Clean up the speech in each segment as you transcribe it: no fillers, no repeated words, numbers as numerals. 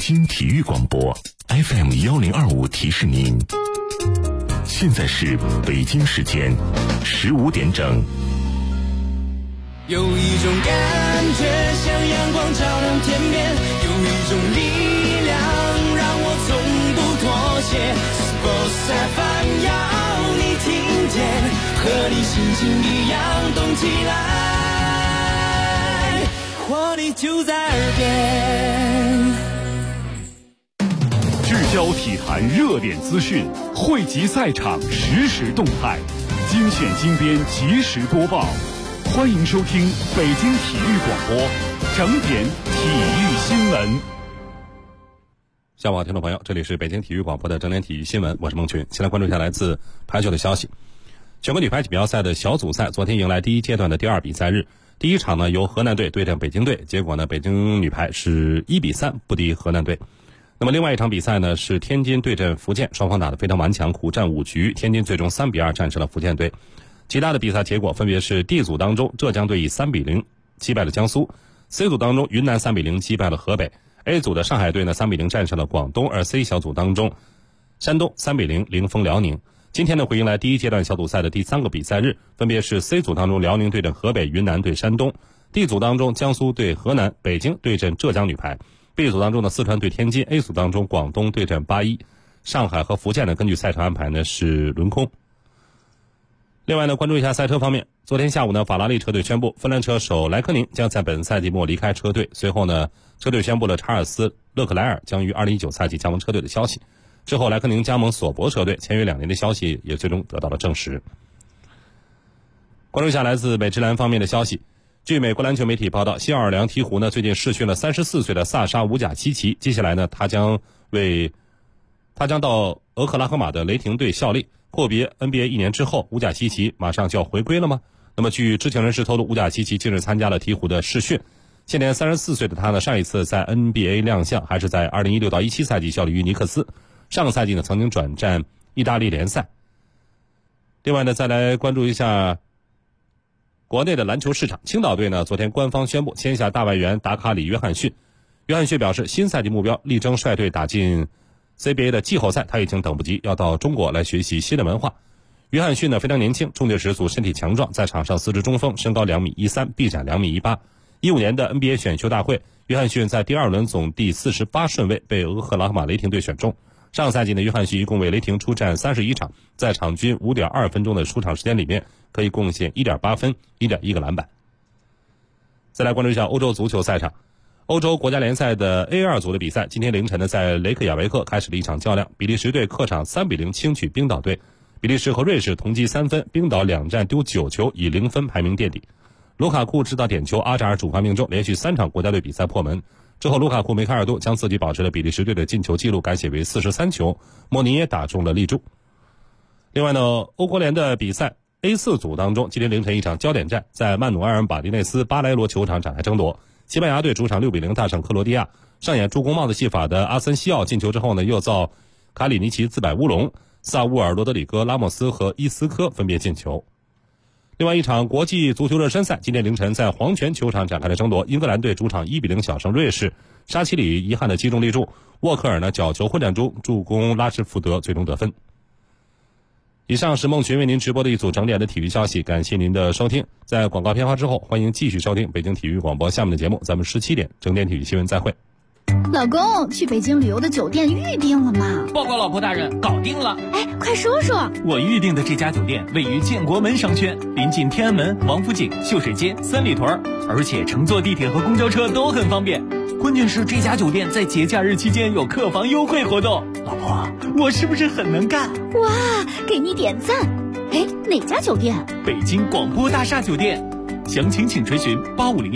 京体育广播 FM1025提示您，现在是北京时间15点整。 有一种感觉像阳光照亮天边，有一种力量让我从不妥协。Sports FM 要你听见，和你心情一样动起来，活力就在耳边。 聚焦体坛热点资讯，汇集赛场实时动态，精选精编及时播报。欢迎收听北京体育广播整点体育新闻。 下午好，听众朋友，这里是北京体育广播的整点体育新闻，我是孟群。先来关注一下来自排球的消息。全国女排锦标赛的小组赛昨天迎来第一阶段的第二比赛日，第一场呢由河南队对阵北京队，结果呢北京女排是1比3不敌河南队。那么另外一场比赛呢是天津对阵福建，双方打得非常顽强，苦战5局，天津最终3比2战胜了福建队。其他的比赛结果分别是 D 组当中浙江队以3比0击败了江苏， C 组当中云南3比0击败了河北， A 组的上海队呢3比0战胜了广东，而 C 小组当中山东3比0零封辽宁。今天呢会迎来第一阶段小组赛的第3个比赛日，分别是 C 组当中辽宁对阵河北，云南对山东， D 组当中江苏对河南，北京对阵浙江女排， B 组当中的四川对天津， A 组当中广东对阵81，上海和福建呢根据赛程安排呢是轮空。另外呢，关注一下赛车方面，昨天下午呢，法拉利车队宣布，芬兰车手莱科宁将在本赛季末离开车队。随后呢，车队宣布了查尔斯·勒克莱尔将于2019赛季加盟车队的消息。之后，莱科宁加盟索伯车队，签约2年的消息也最终得到了证实。关注一下来自美职篮方面的消息，据美国篮球媒体报道，新奥尔良鹈鹕呢最近试训了34岁的萨沙·乌贾基奇，接下来呢，他将到俄克拉荷马的雷霆队效力。阔别 NBA 1年之后，乌贾基奇马上就要回归了吗？那么据知情人士透露，乌贾基奇近日参加了鹈鹕的试训。现年34岁的他呢，上一次在 NBA 亮相还是在2016到17赛季效力于尼克斯，上个赛季呢曾经转战意大利联赛。另外呢，再来关注一下国内的篮球市场，青岛队呢昨天官方宣布签下大外援达卡里·约翰逊。约翰逊表示，新赛季目标力争率队打进CBA 的季后赛，他已经等不及要到中国来学习新的文化。约翰逊呢非常年轻，冲劲十足，身体强壮，在场上司职中锋，身高2.13米，臂展2.18米。15年的 NBA 选秀大会，约翰逊在第2轮总第48顺位被俄克拉荷马雷霆队选中。上赛季呢，约翰逊一共为雷霆出战31场，在场均 5.2 分钟的出场时间里面，可以贡献 1.8 分、1.1个篮板。再来关注一下欧洲足球赛场。欧洲国家联赛的 A2 组的比赛，今天凌晨呢，在雷克雅维克开始了一场较量。比利时队客场3比0轻取冰岛队，比利时和瑞士同积3分，冰岛2战丢9球，以0分排名垫底。卢卡库制造点球，阿扎尔主罚命中，连续3场国家队比赛破门。之后，卢卡库梅开二度，将自己保持的比利时队的进球纪录改写为43球，莫尼耶打中了立柱。另外呢，欧国联的比赛 A4 组当中，今天凌晨一场焦点战，在曼努埃尔·马丁内斯巴莱罗球场展开争夺。西班牙队主场6比0大胜克罗地亚，上演助攻帽子戏法的阿森西奥进球之后呢，又造卡里尼奇自摆乌龙，萨乌尔、罗德里戈、拉莫斯和伊斯科分别进球。另外一场国际足球热身赛，今天凌晨在黄泉球场展开了争夺，英格兰队主场1比0小胜瑞士，沙奇里遗憾的击中立柱，沃克尔呢角球混战中助攻拉什福德最终得分。以上是孟群为您直播的一组整点的体育消息，感谢您的收听。在广告片花之后，欢迎继续收听北京体育广播下面的节目，咱们17点整点体育新闻再会。 老公，去北京旅游的酒店预定了吗？ 报告老婆大人，搞定了。 哎，快说说。 我预定的这家酒店位于建国门商圈，临近天安门、王府井、秀水街、三里屯，而且乘坐地铁和公交车都很方便。关键是这家酒店在节假日期间有客房优惠活动。老婆，我是不是很能干？ 哇，给你点赞。哎，哪家酒店？ 北京广播大厦酒店。详情请垂询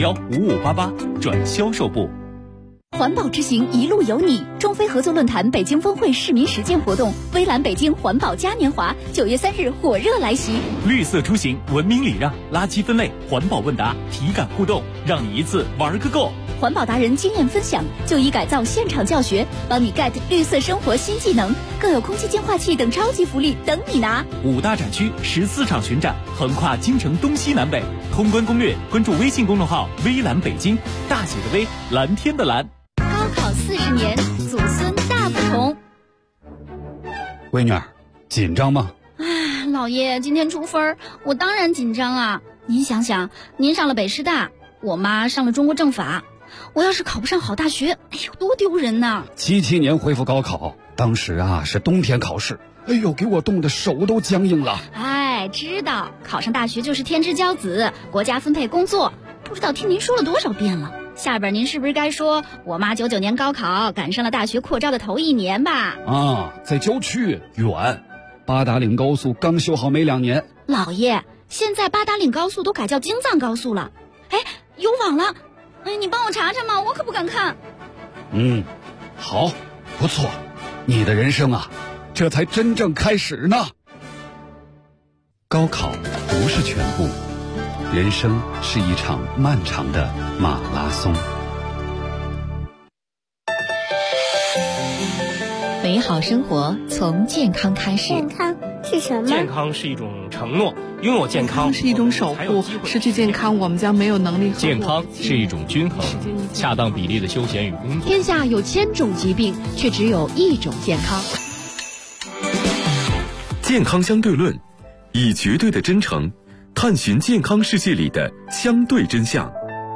8501-5588转销售部。 环保之行一路有你，中非合作论坛北京峰会市民实践活动，微蓝北京环保嘉年华9月3日火热来袭。 绿色出行，文明礼让，垃圾分类，环保问答，体感互动，让你一次玩个够。 环保达人经验分享，就医改造现场教学，帮你 get 绿色生活新技能，更有空气净化器等超级福利等你拿。 5大展区14场巡展，横跨京城东西南北。通关攻略，关注微信公众号微蓝北京，大写的微，蓝天的蓝。 高考40年。 闺女儿，紧张吗？ 哎，老爷，今天出分，我当然紧张啊。您想想，您上了北师大，我妈上了中国政法，我要是考不上好大学，哎呦，多丢人呐 ！77年恢复高考，当时啊是冬天考试，哎呦，给我冻得手都僵硬了。 哎，知道考上大学就是天之骄子，国家分配工作，不知道听您说了多少遍了。下边您是不是该说我妈99年高考赶上了大学扩招的头1年吧？ 啊，在郊区远，八达岭高速刚修好没2年。 老爷，现在八达岭高速都改叫京藏高速了。哎，有网了，哎，你帮我查查嘛，我可不敢看。 好，不错，你的人生啊，这才真正开始呢。高考不是全部，人生是一场漫长的马拉松。 美好生活从健康开始。 健康是什么？ 健康是一种承诺，拥有健康是一种守护，失去健康我们将没有能力。 健康是一种均衡，恰当比例的休闲与工作。 天下有1000种疾病，却只有1种健康。 健康相对论，以绝对的真诚探寻健康世界里的相对真相。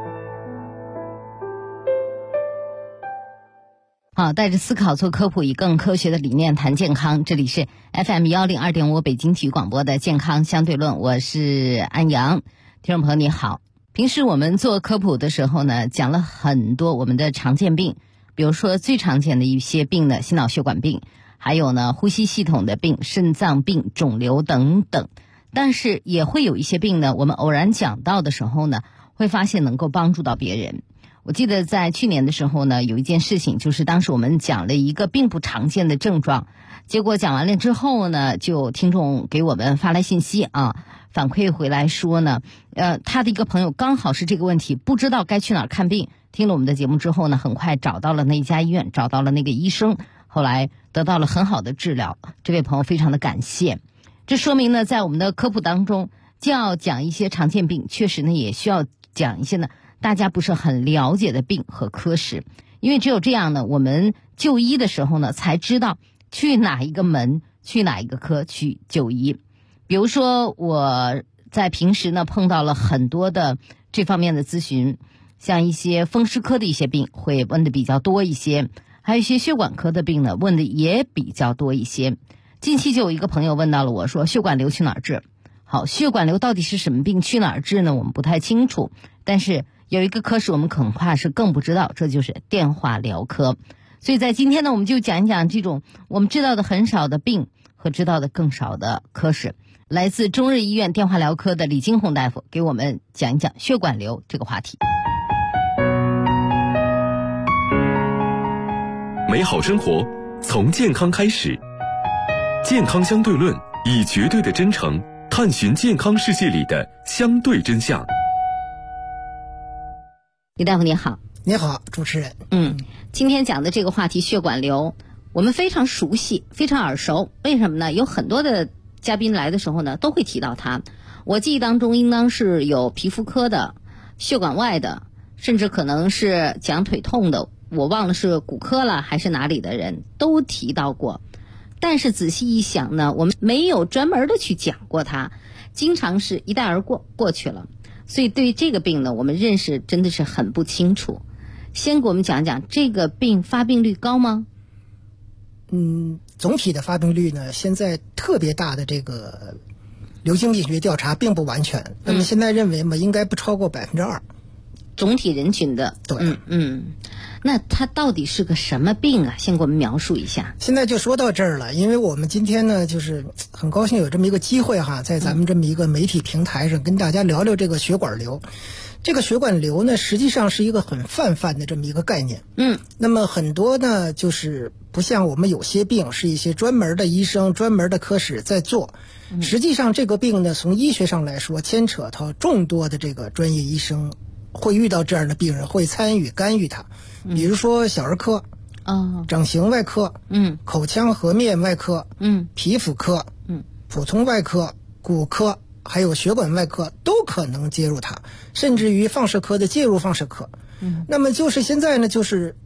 好，带着思考做科普，以更科学的理念谈健康。这里是 FM 102.5北京体育广播的健康相对论，我是安阳。听众朋友你好，平时我们做科普的时候呢，讲了很多我们的常见病，比如说最常见的一些病呢，心脑血管病，还有呢呼吸系统的病、肾脏病、肿瘤等等。但是也会有一些病呢，我们偶然讲到的时候呢，会发现能够帮助到别人。我记得在去年的时候呢，有一件事情，就是当时我们讲了一个并不常见的症状，结果讲完了之后呢，就听众给我们发来信息啊，反馈回来说呢，他的一个朋友刚好是这个问题，不知道该去哪儿看病，听了我们的节目之后呢，很快找到了那家医院，找到了那个医生，后来得到了很好的治疗。这位朋友非常的感谢。这说明呢，在我们的科普当中，既要讲一些常见病，确实呢也需要讲一些呢大家不是很了解的病和科室，因为只有这样呢，我们就医的时候呢，才知道去哪一个门，去哪一个科去就医。比如说我在平时呢碰到了很多的这方面的咨询，像一些风湿科的一些病会问的比较多一些，还有一些血管科的病呢问的也比较多一些。近期就有一个朋友问到了我，说血管瘤去哪儿治？好，血管瘤到底是什么病，去哪儿治呢？我们不太清楚，但是有一个科室我们恐怕是更不知道，这就是电话疗科。所以在今天呢，我们就讲一讲这种我们知道的很少的病和知道的更少的科室。来自中日医院电话疗科的李金红大夫给我们讲一讲血管瘤这个话题。 美好生活从健康开始，健康相对论，以绝对的真诚探寻健康世界里的相对真相。 李大夫你好。 你好，主持人。 今天讲的这个话题血管瘤，我们非常熟悉，非常耳熟。为什么呢？有很多的嘉宾来的时候呢，都会提到它。我记忆当中应当是有皮肤科的、血管外的，甚至可能是讲腿痛的，我忘了是骨科了还是哪里的人都提到过。但是仔细一想呢，我们没有专门的去讲过它，经常是一带而过，过去了。所以对于这个病呢，我们认识真的是很不清楚。先给我们讲讲这个病发病率高吗？ 总体的发病率呢，现在特别大的这个流行病学调查并不完全，那么现在认为嘛，应该不超过2%。 总体人群的。 对。 那它到底是个什么病啊？先给我们描述一下。 现在就说到这儿了，因为我们今天呢，就是很高兴有这么一个机会哈，在咱们这么一个媒体平台上跟大家聊聊这个血管瘤。这个血管瘤呢，实际上是一个很泛的这么一个概念。那么很多呢，就是不像我们有些病是一些专门的医生、专门的科室在做。实际上这个病呢，从医学上来说，牵扯到众多的这个专业医生会遇到这样的病人，会参与干预它。比如说小儿科、整形外科、口腔颌面外科、皮肤科、普通外科、骨科，还有血管外科都可能介入它，甚至于放射科的介入放射科。那么就是现在呢，就是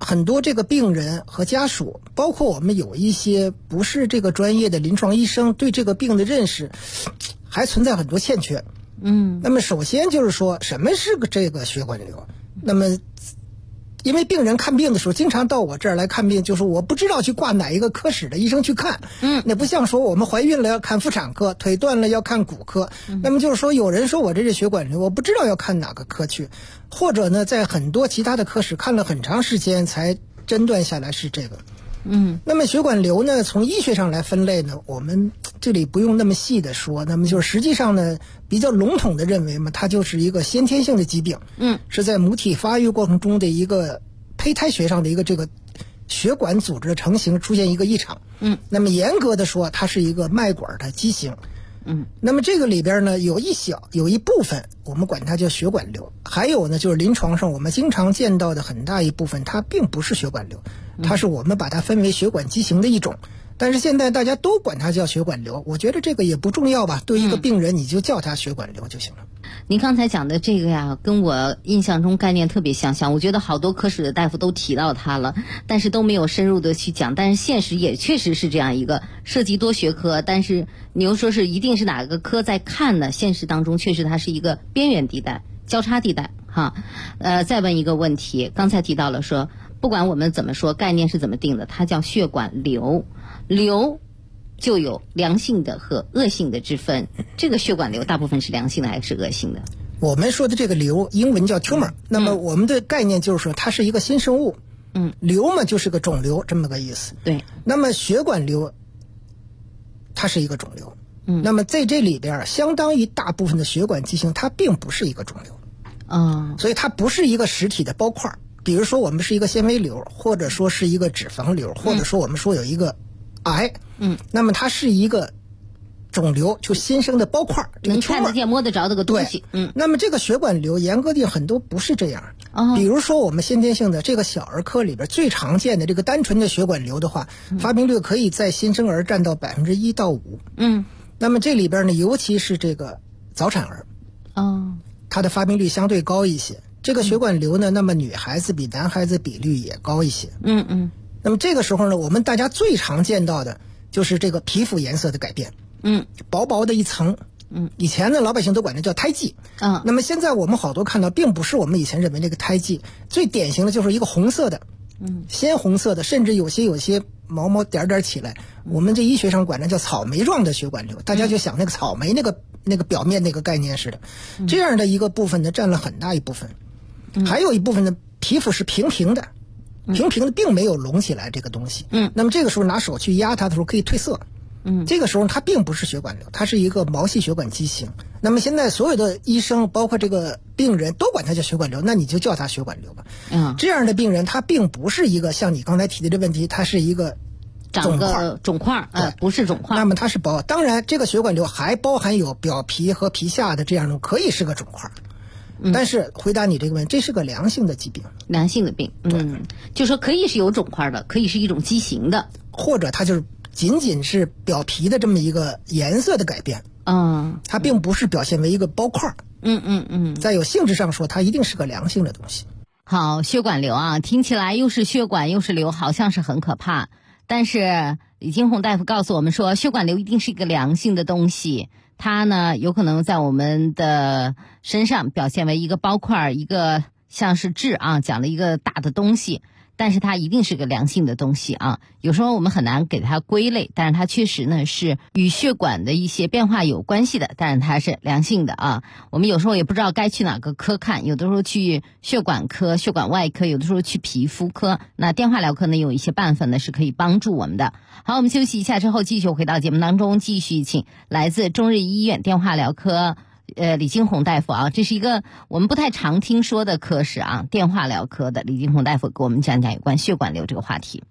很多这个病人和家属，包括我们有一些不是这个专业的临床医生，对这个病的认识还存在很多欠缺。那么首先就是说什么是这个血管瘤？那么因为病人看病的时候经常到我这儿来看病，就是我不知道去挂哪一个科室的医生去看。那不像说我们怀孕了要看妇产科，腿断了要看骨科。那么就是说有人说我这是血管瘤，我不知道要看哪个科去，或者呢在很多其他的科室看了很长时间才诊断下来是这个。那么血管瘤呢，从医学上来分类呢，我们这里不用那么细的说，那么就是实际上呢，比较笼统的认为嘛，它就是一个先天性的疾病，是在母体发育过程中的一个胚胎学上的一个这个血管组织的成型出现一个异常，那么严格的说，它是一个脉管的畸形。那么这个里边呢，有一部分我们管它叫血管瘤，还有呢就是临床上我们经常见到的很大一部分，它并不是血管瘤，它是我们把它分为血管畸形的一种。但是现在大家都管它叫血管瘤，我觉得这个也不重要吧，对一个病人你就叫它血管瘤就行了。 您刚才讲的这个呀，跟我印象中概念特别相像。我觉得好多科室的大夫都提到它了，但是都没有深入的去讲。但是现实也确实是这样一个涉及多学科，但是你又说是一定是哪个科在看呢？现实当中确实它是一个边缘地带、交叉地带哈。再问一个问题，刚才提到了说，不管我们怎么说，概念是怎么定的，它叫血管瘤，瘤就有良性的和恶性的之分。这个血管瘤大部分是良性的还是恶性的？ 我们说的这个瘤，英文叫 tumor，那么我们的概念就是说它是一个新生物。瘤嘛就是个肿瘤这么个意思。 对。 那么血管瘤，它是一个肿瘤。那么在这里边，相当于大部分的血管畸形，它并不是一个肿瘤。所以它不是一个实体的包块。比如说我们是一个纤维瘤，或者说是一个脂肪瘤，或者说我们说有一个癌，那么它是一个肿瘤，就新生的包块， 能看得见摸得着的个东西。 那么这个血管瘤严格定很多不是这样。比如说我们先天性的这个小儿科里边最常见的这个单纯的血管瘤的话，发病率可以在新生儿占到1%到5%。那么这里边呢，尤其是这个早产儿，它的发病率相对高一些。这个血管瘤呢，那么女孩子比男孩子比率也高一些。那么这个时候呢，我们大家最常见到的就是这个皮肤颜色的改变。薄薄的一层。以前呢，老百姓都管它叫胎记。那么现在我们好多看到，并不是我们以前认为那个胎记，最典型的就是一个红色的，鲜红色的，甚至有些毛毛点点起来，我们这医学上管它叫草莓状的血管瘤，大家就想那个草莓那个表面那个概念似的。这样的一个部分呢，占了很大一部分。还有一部分呢，皮肤是平平的，并没有隆起来这个东西。那么这个时候拿手去压它的时候可以褪色。这个时候它并不是血管瘤，它是一个毛细血管畸形。那么现在所有的医生，包括这个病人都管它叫血管瘤，那你就叫它血管瘤吧。这样的病人他并不是一个像你刚才提的这问题，它是一个肿块，不是肿块。 那么它是当然这个血管瘤还包含有表皮和皮下的这样的，可以是个肿块。但是回答你这个问题，这是个良性的疾病， 良性的病。就说可以是有肿块的，可以是一种畸形的， 或者它就是仅仅是表皮的这么一个颜色的改变。它并不是表现为一个包块。在有性质上说，它一定是个良性的东西。 好，血管瘤啊，听起来又是血管又是瘤，好像是很可怕。但是李金红大夫告诉我们说，血管瘤一定是一个良性的东西，它呢有可能在我们的身上表现为一个包块，一个像是痣啊，讲了一个大的东西，但是它一定是个良性的东西啊。有时候我们很难给它归类，但是它确实呢是与血管的一些变化有关系的，但是它是良性的啊。我们有时候也不知道该去哪个科看，有的时候去血管科、血管外科，有的时候去皮肤科。那电话疗科呢有一些办法呢是可以帮助我们的。好，我们休息一下之后继续回到节目当中，继续请来自中日医院电话疗科李金红大夫啊，这是一个我们不太常听说的科室啊，电话疗科的李金红大夫给我们讲讲有关血管瘤这个话题。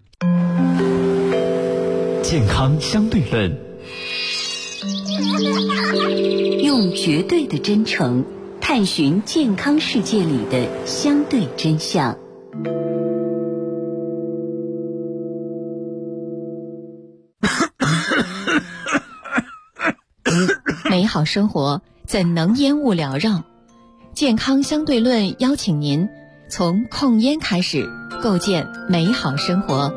健康相对论，用绝对的真诚探寻健康世界里的相对真相。 美好生活怎能烟雾缭绕？健康相对论邀请您从控烟开始，构建美好生活。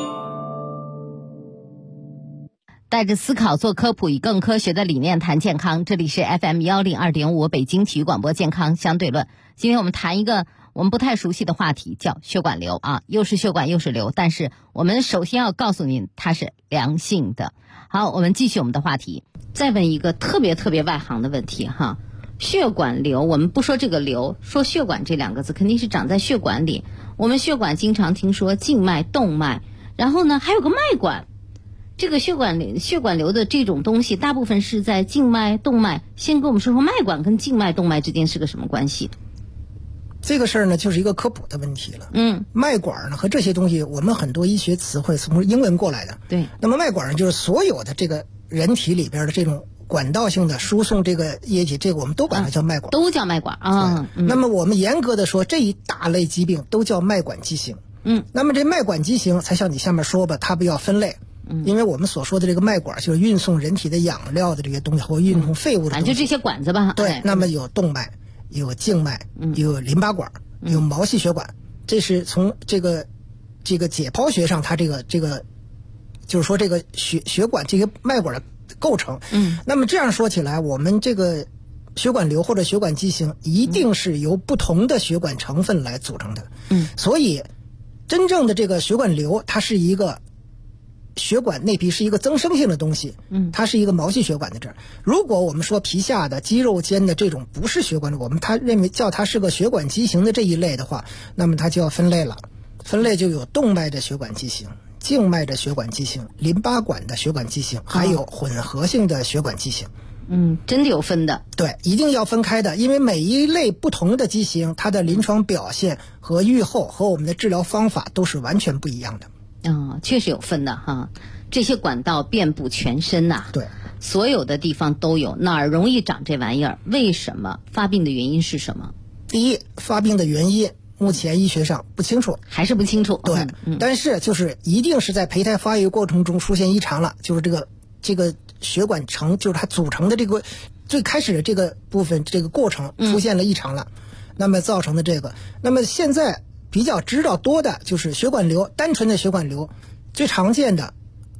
带着思考做科普，以更科学的理念谈健康。这里是 FM102.5 北京体育广播健康相对论。今天我们谈一个我们不太熟悉的话题，叫血管瘤啊，又是血管又是瘤，但是我们首先要告诉您，它是良性的。好，我们继续我们的话题，再问一个特别外行的问题哈。血管瘤，我们不说这个瘤，说血管这两个字，肯定是长在血管里。我们血管经常听说静脉、动脉，然后呢还有个脉管。这个血管瘤的这种东西，大部分是在静脉、动脉。先跟我们说说脉管跟静脉、动脉之间是个什么关系？ 这个事儿呢，就是一个科普的问题了。脉管呢和这些东西，我们很多医学词汇从英文过来的。 对。 那么脉管呢，就是所有的这个人体里边的这种管道性的输送这个液体，这个我们都管它叫脉管。 都叫脉管啊。 那么我们严格的说，这一大类疾病都叫脉管畸形。那么这脉管畸形才像你下面说吧，它不要分类。因为我们所说的这个脉管就是运送人体的养料的这些东西，或运送废物的东西， 就这些管子吧。 对，那么有动脉，有静脉，有淋巴管，有毛细血管。这是从这个解剖学上，它这个就是说这个血管这些脉管的构成。那么这样说起来，我们这个血管瘤或者血管畸形一定是由不同的血管成分来组成的。所以真正的这个血管瘤，它是一个血管内皮是一个增生性的东西，它是一个毛细血管的这儿。如果我们说皮下的肌肉间的这种不是血管，他认为叫它是个血管畸形的这一类的话，那么它就要分类了。分类就有动脉的血管畸形、静脉的血管畸形、淋巴管的血管畸形，还有混合性的血管畸形。 真的有分的。 对，一定要分开的，因为每一类不同的畸形，它的临床表现和预后和我们的治疗方法都是完全不一样的。 确实有分的哈，这些管道遍布全身呐。 对， 所有的地方都有，哪儿容易长这玩意儿？为什么？发病的原因是什么？ 第一，发病的原因目前医学上不清楚， 还是不清楚。 对，但是就是一定是在胚胎发育过程中出现异常了，就是这个血管就是它组成的这个最开始的这个部分这个过程出现了异常了，那么造成的这个，那么现在比较知道多的就是血管瘤，单纯的血管瘤，最常见的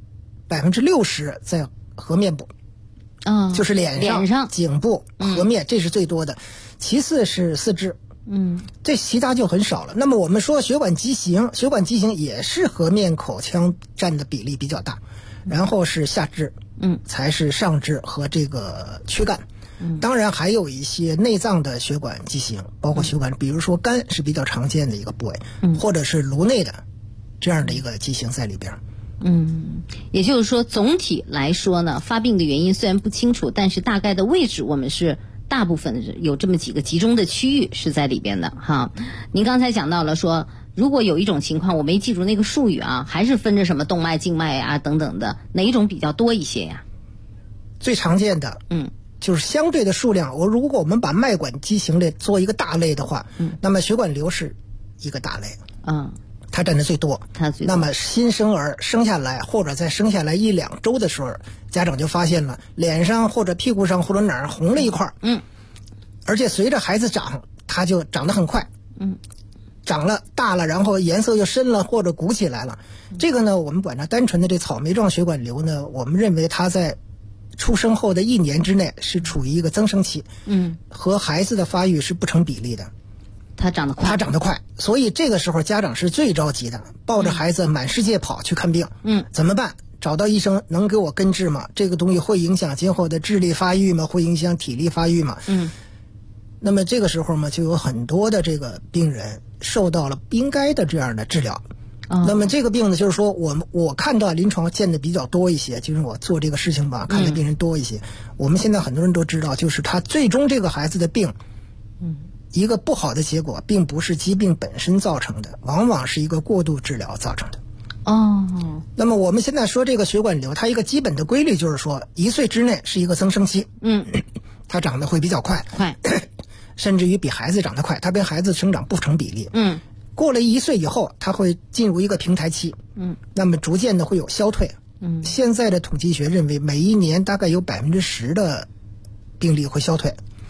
60%在颌面部，就是脸上、颈部、颌面，这是最多的。其次是四肢，这其他就很少了。那么我们说血管畸形也是颌面口腔占的比例比较大，然后是下肢，才是上肢和这个躯干。当然还有一些内脏的血管畸形，包括血管，比如说肝是比较常见的一个部位，或者是颅内的这样的一个畸形在里边。 也就是说总体来说呢，发病的原因虽然不清楚，但是大概的位置我们是大部分有这么几个集中的区域是在里边的哈。您刚才讲到了说，如果有一种情况我没记住那个术语啊，还是分着什么动脉、静脉啊等等的，哪一种比较多一些呀？ 最常见的就是相对的数量，如果我们把脉管畸形类做一个大类的话，那么血管瘤是一个大类，它占的最多。那么新生儿生下来或者在生下来1-2周的时候，家长就发现了脸上或者屁股上或者哪儿红了一块，而且随着孩子长，它就长得很快，长了大了，然后颜色又深了或者鼓起来了。这个呢，我们管它单纯的这草莓状血管瘤呢，我们认为它在出生后的1年之内是处于一个增生期，和孩子的发育是不成比例的。 它长得快，所以这个时候家长是最着急的，抱着孩子满世界跑去看病。怎么办？找到医生能给我根治吗？这个东西会影响今后的智力发育吗？会影响体力发育吗？那么这个时候嘛，就有很多的这个病人受到了不应该的这样的治疗。那么这个病呢，就是说我看到临床见的比较多一些，就是我做这个事情吧，看的病人多一些。我们现在很多人都知道，就是他最终这个孩子的病，一个不好的结果并不是疾病本身造成的，往往是一个过度治疗造成的。那么我们现在说这个血管瘤，它一个基本的规律就是说，1岁之内是一个增生期，它长得会比较快，甚至于比孩子长得快，它跟孩子生长不成比例。过了1岁以后，它会进入一个平台期，那么逐渐的会有消退。现在的统计学认为，每1年大概有10%的病例会消退。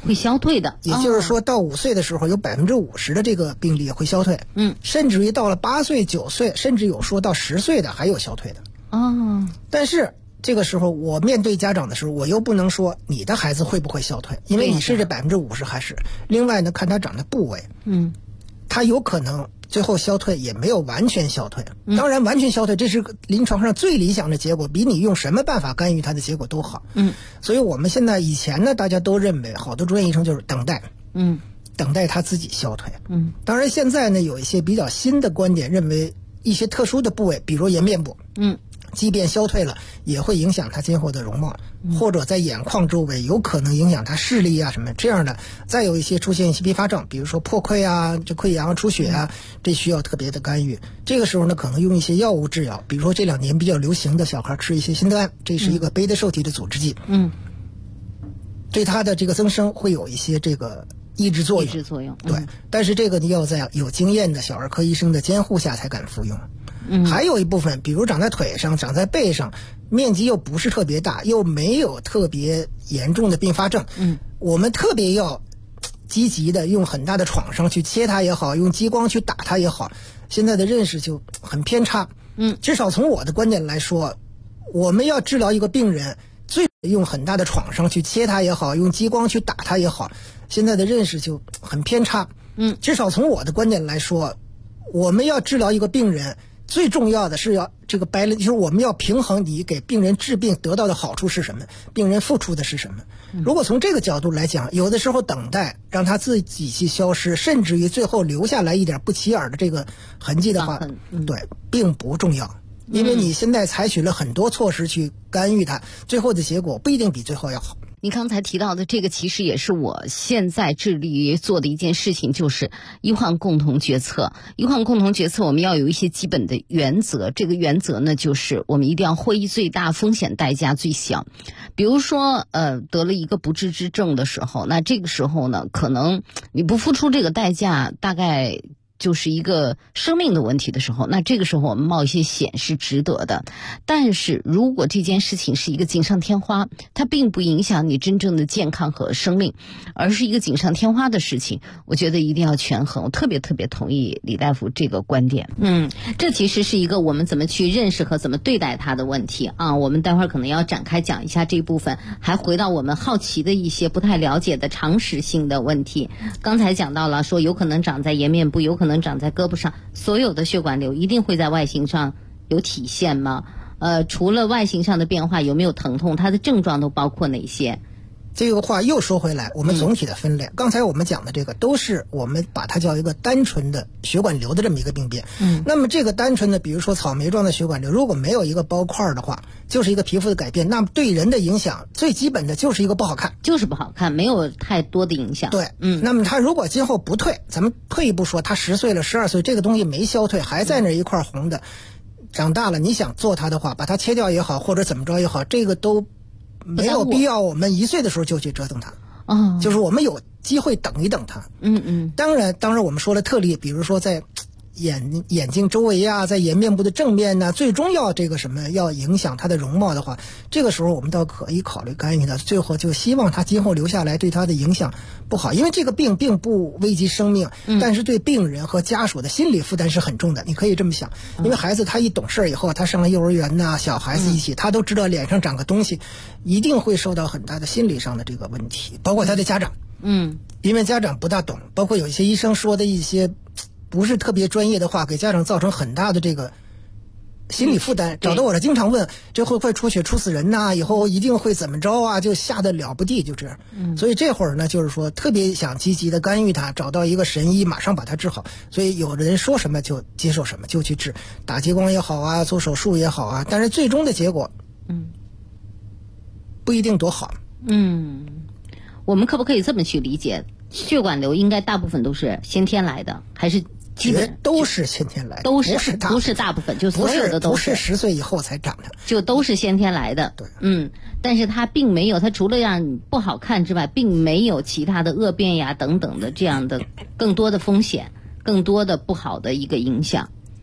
会消退的。 也就是说，到5岁的时候，有50%的这个病例会消退。甚至于到了8岁、9岁，甚至有说到10岁的还有消退的。但是这个时候，我面对家长的时候，我又不能说你的孩子会不会消退，因为你是这50%还是。另外呢，看他长的部位，他有可能最后消退也没有完全消退。当然完全消退这是临床上最理想的结果，比你用什么办法干预它的结果都好。所以我们现在以前呢，大家都认为好多住院医生就是等待，等待他自己消退。当然现在呢，有一些比较新的观点，认为一些特殊的部位，比如颜面部，即便消退了，也会影响他今后的容貌，或者在眼眶周围有可能影响他视力啊什么这样的。再有一些出现一些并发症，比如说破溃啊、这溃疡、出血啊，这需要特别的干预。这个时候呢，可能用一些药物治疗，比如说这2年比较流行的小孩吃一些辛德安，这是一个贝塔受体的阻滞剂，对他的这个增生会有一些这个抑制作用。对，但是这个你要在有经验的小儿科医生的监护下才敢服用。还有一部分，比如长在腿上、长在背上，面积又不是特别大，又没有特别严重的并发症，我们特别要积极的用很大的创伤去切它也好，用激光去打它也好，现在的认识就很偏差。至少从我的观点来说，我们要治疗一个病人，最用很大的创伤去切它也好，用激光去打它也好，现在的认识就很偏差。至少从我的观点来说，我们要治疗一个病人，最重要的是要这个就是我们要平衡你给病人治病得到的好处是什么，病人付出的是什么。如果从这个角度来讲，有的时候等待让他自己去消失，甚至于最后留下来一点不起眼的这个痕迹的话，对，并不重要。因为你现在采取了很多措施去干预它，最后的结果不一定比最后要好。 你刚才提到的这个，其实也是我现在致力于做的一件事情，就是医患共同决策。医患共同决策，我们要有一些基本的原则。这个原则呢，就是我们一定要获益最大，风险代价最小。比如说，得了一个不治之症的时候，那这个时候呢，可能你不付出这个代价，大概就是一个生命的问题的时候，那这个时候我们冒一些险是值得的。但是如果这件事情是一个锦上添花，它并不影响你真正的健康和生命，而是一个锦上添花的事情，我觉得一定要权衡。我特别同意李大夫这个观点。这其实是一个我们怎么去认识和怎么对待它的问题啊。我们待会儿可能要展开讲一下这一部分，还回到我们好奇的一些不太了解的常识性的问题。刚才讲到了说有可能长在颜面部，有可能长在胳膊上，所有的血管瘤一定会在外形上有体现吗？除了外形上的变化，有没有疼痛？它的症状都包括哪些？ 这个话又说回来，我们总体的分类，刚才我们讲的这个都是我们把它叫一个单纯的血管瘤的这么一个病变。那么这个单纯的，比如说草莓状的血管瘤，如果没有一个包块的话，就是一个皮肤的改变，那么对人的影响最基本的就是一个不好看， 就是不好看，没有太多的影响。 对，那么它如果今后不退，咱们退一步说，它10岁了、12岁，这个东西没消退，还在那一块红的，长大了你想做它的话，把它切掉也好，或者怎么着也好，这个都没有必要我们1岁的时候就去折腾它。就是我们有机会等一等它。当然我们说了特例，比如说在眼睛周围啊，在颜面部的正面呢，最终要这个什么要影响它的容貌的话，这个时候我们倒可以考虑干预它，最后就希望它今后留下来对它的影响不好，因为这个病并不危及生命，但是对病人和家属的心理负担是很重的。你可以这么想，因为孩子他一懂事以后，他上了幼儿园呐，小孩子一起，他都知道脸上长个东西，一定会受到很大的心理上的这个问题，包括他的家长。因为家长不大懂，包括有一些医生说的一些不是特别专业的话，给家长造成很大的这个心理负担。找到我了，经常问这会不会出血出死人呐，以后一定会怎么着啊，就吓得了不地，就这样。所以这会儿呢，就是说特别想积极的干预它，找到一个神医马上把它治好。所以有的人说什么就接受什么，就去治，打激光也好啊，做手术也好啊，但是最终的结果不一定多好。 我们可不可以这么去理解，血管瘤应该大部分都是先天来的，还是基本都是先天来的？ 不是大部分，就所有的都是不是10岁以后才长的， 就都是先天来的。 对， 但是它并没有，它除了让你不好看之外，并没有其他的恶变呀等等的这样的更多的风险，更多的不好的一个影响。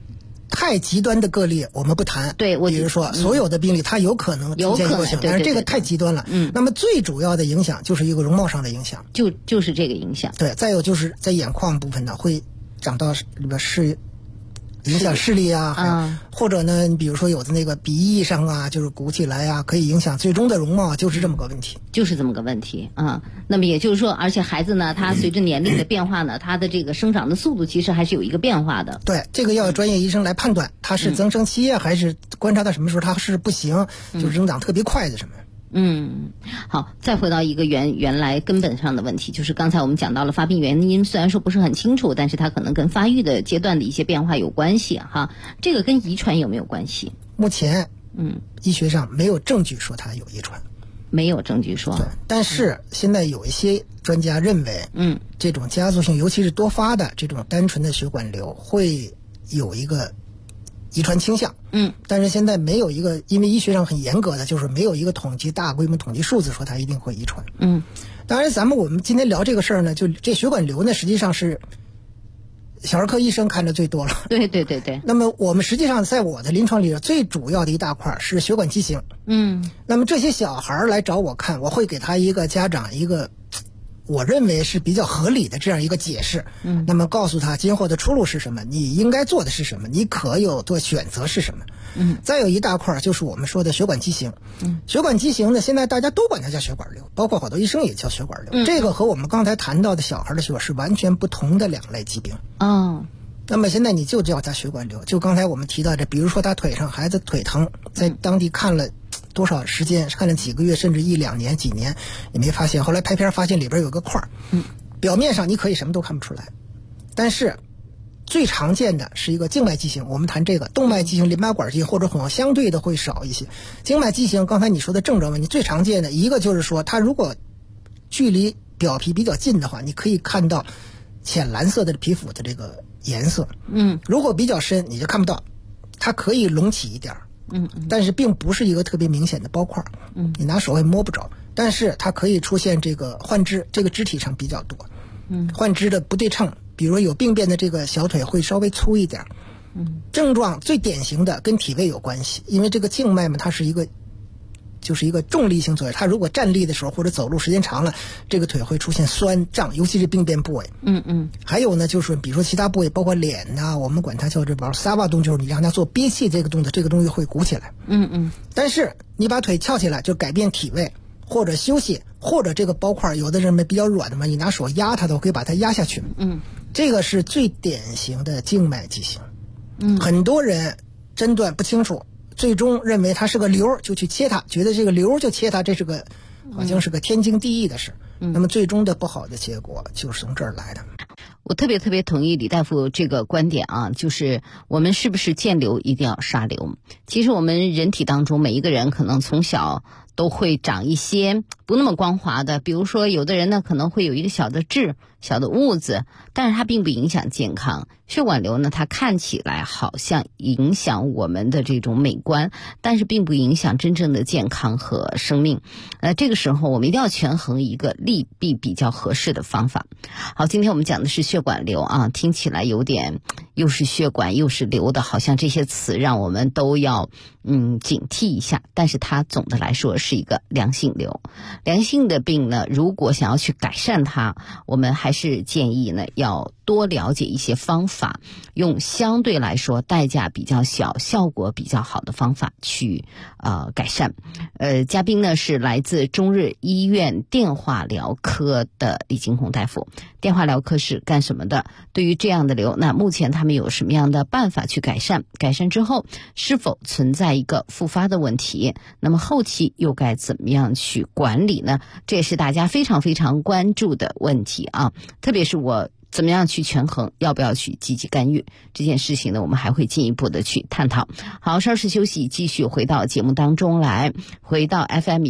太极端的个例我们不谈。 对， 比如说所有的病例它有可能出现恶性，但是这个太极端了。那么最主要的影响就是一个容貌上的影响， 就是这个影响。 对，再有就是在眼眶部分呢会长到里边影响视力啊，或者呢，你比如说有的那个鼻翼上啊，就是鼓起来啊，可以影响最终的容貌，就是这么个问题。 就是这么个问题啊。那么也就是说，而且孩子呢，他随着年龄的变化呢，他的这个生长的速度其实还是有一个变化的。 对，这个要有专业医生来判断，他是增生期啊，还是观察到什么时候他是不行，就是增长特别快的什么。 好，再回到一个原来根本上的问题，就是刚才我们讲到了发病原因，虽然说不是很清楚，但是它可能跟发育的阶段的一些变化有关系哈。这个跟遗传有没有关系？ 目前，医学上没有证据说它有遗传， 没有证据说。 对，但是现在有一些专家认为，这种家族性，尤其是多发的这种单纯的血管瘤，会有一个遗传倾向，但是现在没有一个，因为医学上很严格的，就是没有一个大规模统计数字说它一定会遗传。当然我们今天聊这个事儿呢，就这血管瘤呢，实际上是小儿科医生看的最多了。 对。 那么我们实际上在我的临床里最主要的一大块是血管畸形。那么这些小孩来找我看，我会给他一个家长一个我认为是比较合理的这样一个解释，那么告诉他今后的出路是什么，你应该做的是什么，你可有做选择是什么。再有一大块就是我们说的血管畸形。血管畸形呢，现在大家都管它叫血管瘤，包括好多医生也叫血管瘤。这个和我们刚才谈到的小孩的血管是完全不同的两类疾病。那么现在你就叫它血管瘤，就刚才我们提到的，比如说他腿上孩子腿疼，在当地看了多少时间，看了几个月甚至1-2年几年也没发现，后来拍片发现里边有个块，表面上你可以什么都看不出来，但是最常见的是一个静脉畸形。我们谈这个动脉畸形、淋巴管畸形或者可能相对的会少一些。静脉畸形刚才你说的症状问题最常见的一个就是说，它如果距离表皮比较近的话，你可以看到浅蓝色的皮肤的这个颜色，如果比较深你就看不到，它可以隆起一点，但是并不是一个特别明显的包块，你拿手也摸不着，但是它可以出现这个幻肢，这个肢体上比较多，幻肢的不对称，比如有病变的这个小腿会稍微粗一点，症状最典型的跟体位有关系，因为这个静脉嘛，它是一个就是一个重力性作用，它如果站立的时候或者走路时间长了，这个腿会出现酸胀，尤其是病变部位。还有呢，就是比如说其他部位，包括脸呐，我们管它叫这包撒巴动，就是你让它做憋气这个动作，这个东西会鼓起来。但是你把腿翘起来，就改变体位或者休息，或者这个包块有的人比较软的嘛，你拿手压它的，可以把它压下去。这个是最典型的静脉畸形。很多人诊断不清楚，最终认为它是个瘤，就去切它，觉得这个瘤就切它，这是个好像是个天经地义的事。那么最终的不好的结果就是从这儿来的。 我特别同意李大夫这个观点啊，就是我们是不是见瘤一定要杀瘤？其实我们人体当中每一个人可能从小都会长一些不那么光滑的，比如说有的人呢可能会有一个小的痣、小的痦子，但是它并不影响健康。血管瘤呢，它看起来好像影响我们的这种美观，但是并不影响真正的健康和生命。这个时候我们一定要权衡一个利弊比较合适的方法。好，今天我们讲的是血管瘤啊，听起来有点又是血管又是瘤的，好像这些词让我们都要警惕一下，但是它总的来说是一个良性瘤。良性的病呢，如果想要去改善它，我们还是建议呢要多了解一些方法，用相对来说代价比较小、效果比较好的方法去改善。嘉宾呢是来自中日医院电化疗科的李金红大夫。电化疗科是干什么的？对于这样的瘤，那目前他们有什么样的办法去改善？改善之后是否存在一个复发的问题？那么后期又该怎么样去管理呢？这也是大家非常关注的问题啊！特别是我怎么样去权衡要不要去积极干预这件事情呢，我们还会进一步的去探讨。好，稍事休息，继续回到节目当中来，回到 FM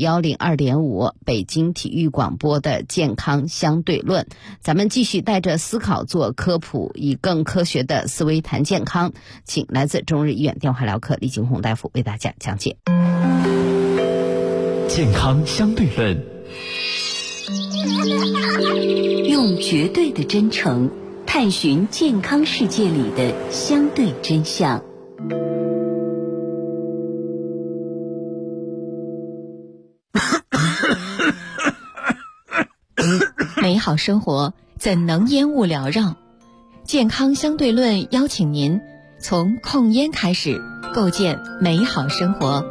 102.5北京体育广播的健康相对论，咱们继续带着思考做科普，以更科学的思维谈健康，请来自中日医院电化疗科李金红大夫为大家讲解健康相对论， 用绝对的真诚探寻健康世界里的相对真相。 美好生活怎能烟雾缭绕？健康相对论邀请您从控烟开始，构建美好生活。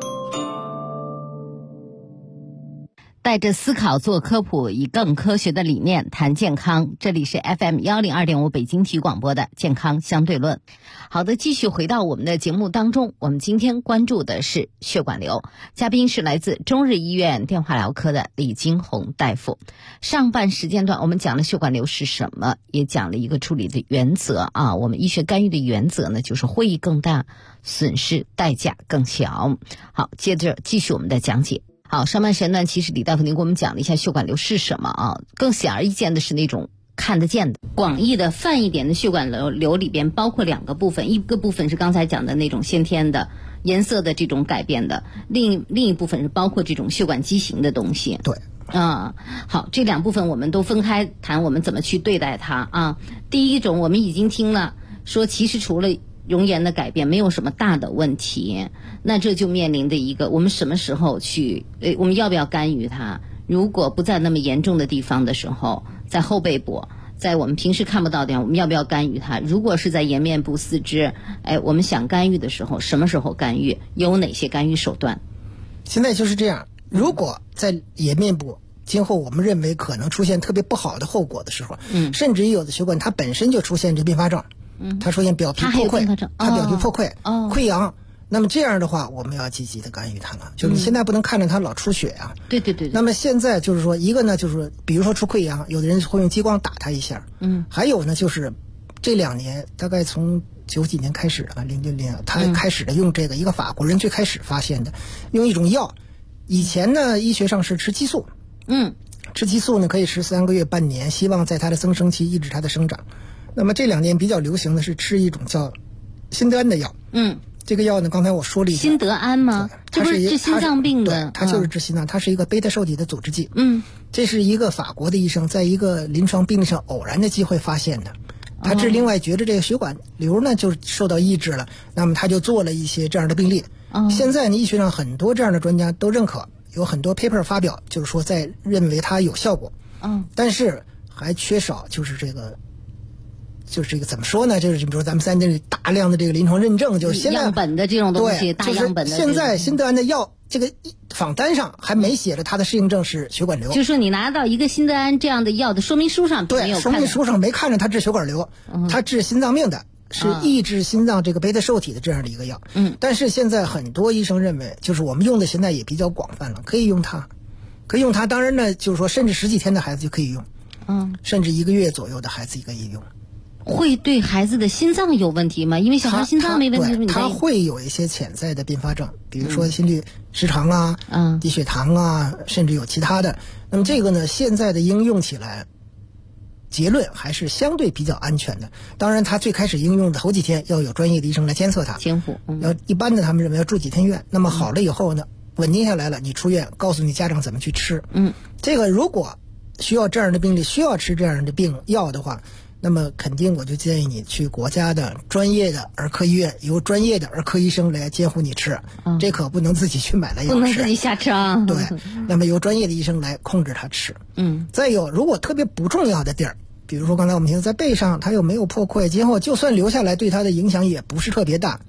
带着思考做科普，以更科学的理念谈健康。这里是 FM102.5 北京体育广播的健康相对论。好的，继续回到我们的节目当中，我们今天关注的是血管瘤，嘉宾是来自中日医院电话疗科的李金红大夫。上半时间段我们讲了血管瘤是什么，也讲了一个处理的原则啊。我们医学干预的原则呢，就是获益更大，损失代价更小。好，接着继续我们的讲解。好，上半时段其实李大夫您给我们讲了一下血管瘤是什么啊，更显而易见的是那种看得见的。广义的泛一点的血管瘤里边包括两个部分，一个部分是刚才讲的那种先天的颜色的这种改变的，另一部分是包括这种血管畸形的东西。 对。 好，这两部分我们都分开谈，我们怎么去对待它啊。第一种我们已经听了，说其实除了容颜的改变没有什么大的问题，那这就面临的一个我们什么时候去我们要不要干预它？如果不在那么严重的地方的时候，在后背部，在我们平时看不到的地方，我们要不要干预它？如果是在颜面部四肢，我们想干预的时候，什么时候干预？有哪些干预手段？ 现在就是这样，如果在颜面部今后我们认为可能出现特别不好的后果的时候，甚至于有的血管它本身就出现这并发症，它出现表皮破溃，它表皮破溃、溃疡，那么这样的话我们要积极的干预它了。就是你现在不能看着它老出血啊。 对。 那么现在就是说，一个呢就是说，比如说出溃疡，有的人会用激光打它一下。还有呢就是这2年，大概从90几年开始啊，06年他开始的用这个，一个法国人最开始发现的，用一种药。以前呢医学上是吃激素，吃激素呢可以吃3个月、半年，希望在它的增生期抑制它的生长。那么这2年比较流行的是吃一种叫辛德安的药。这个药呢，刚才我说了一下。 辛德安吗？这不是治心脏病的？ 它就是治心脏，它是一个贝塔受体的阻滞剂。这是一个法国的医生在一个临床病例上偶然的机会发现的。他治另外觉得这个血管瘤呢就受到抑制了，那么他就做了一些这样的病例。现在呢，医学上很多这样的专家都认可，有很多 paper 发表，就是说在认为它有效果。但是还缺少就是这个怎么说呢？就是比如说咱们3这大量的这个临床认证，就是现在样本的这种东西，大样本的。 现在辛德安的药这个仿单上还没写着它的适应症是血管瘤。 就是说你拿到一个辛德安这样的药的说明书上没有看， 说明书上没看着它治血管瘤，它治心脏病的，是抑制心脏这个贝塔受体的这样的一个药。但是现在很多医生认为，就是我们用的现在也比较广泛了，可以用它。当然呢，就是说甚至10几天的孩子就可以用，甚至1个月左右的孩子也可以用。 会对孩子的心脏有问题吗？因为小孩心脏没问题， 他会有一些潜在的并发症，比如说心律失常啊、低血糖啊，甚至有其他的。那么这个呢，现在的应用起来，结论还是相对比较安全的。当然，他最开始应用的头几天要有专业的医生来监测他，要一般的他们认为要住几天院。那么好了以后呢，稳定下来了，你出院，告诉你家长怎么去吃。这个如果需要这样的病例，需要吃这样的病药的话，那么肯定我就建议你去国家的专业的儿科医院，由专业的儿科医生来监护你吃。这可不能自己去买来药吃， 不能自己瞎吃啊。 对，那么由专业的医生来控制它吃。再有，如果特别不重要的地儿，比如说刚才我们听在背上，它又没有破溃，今后就算留下来，对它的影响也不是特别大。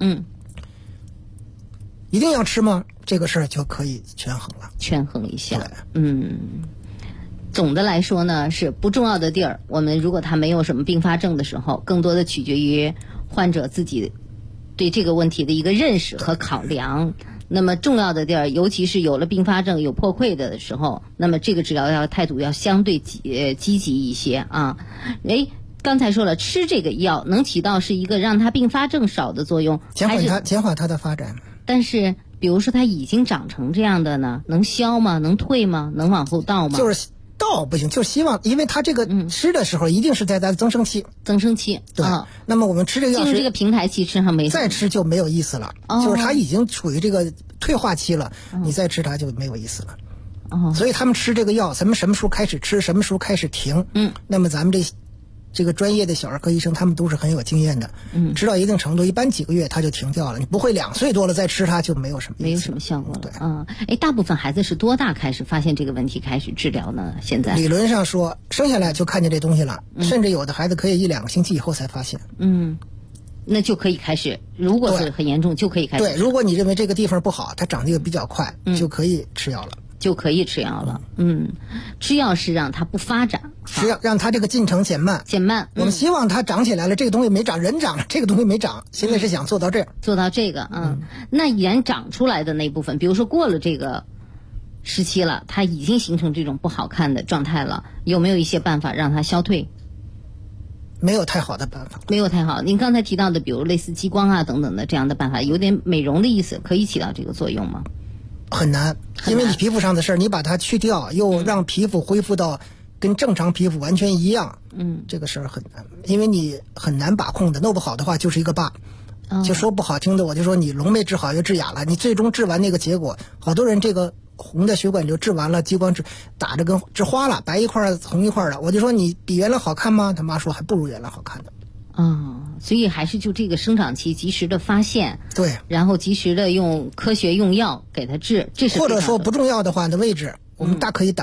一定要吃吗？这个事儿就可以权衡了， 权衡一下。总的来说呢，是不重要的地儿，我们如果他没有什么并发症的时候，更多的取决于患者自己对这个问题的一个认识和考量。那么重要的地儿，尤其是有了并发症、有破溃的时候，那么这个治疗态度要相对积极一些啊。刚才说了，吃这个药能起到是一个让它并发症少的作用， 减缓它的发展。 但是比如说它已经长成这样的呢，能消吗？能退吗？能往后倒吗？ 就是倒不行，就是希望，因为它这个吃的时候一定是在它的增生期。对。那么我们吃这个药进入这个平台期吃上没， 再吃就没有意思了。就是它已经处于这个退化期了，你再吃它就没有意思了。所以他们吃这个药，咱们什么时候开始吃，什么时候开始停？那么咱们这这个专业的小儿科医生他们都是很有经验的，吃到一定程度，一般几个月它就停掉了，你不会2岁多了再吃它就没有什么效果了。 对， 大部分孩子是多大开始发现这个问题开始治疗呢？现在理论上说生下来就看见这东西了，甚至有的孩子可以1-2个星期以后才发现。 那就可以开始，如果是很严重就可以开始。 对，如果你认为这个地方不好，它长得又比较快，就可以吃药了。 吃药是让它不发展， 是让它这个进程减慢。我们希望它长起来了，这个东西没长，人长了，这个东西没长，现在是想做到这样。 那已然长出来的那部分，比如说过了这个时期了，它已经形成这种不好看的状态了，有没有一些办法让它消退？ 没有太好的办法。 没有太好。您刚才提到的，比如类似激光啊等等的这样的办法，有点美容的意思，可以起到这个作用吗？ 很难，因为你皮肤上的事儿，你把它去掉，又让皮肤恢复到跟正常皮肤完全一样，这个事儿很难，因为你很难把控的，弄不好的话就是一个疤。就说不好听的，我就说你聋没治好又治哑了，你最终治完那个结果，好多人这个红的血管瘤治完了，激光治打着跟治花了，白一块红一块的，我就说你比原来好看吗？他妈说还不如原来好看的。 所以还是就这个生长期及时的发现， 对， 然后及时的用科学用药给它治，这是或者说不重要的话的位置，我们大可以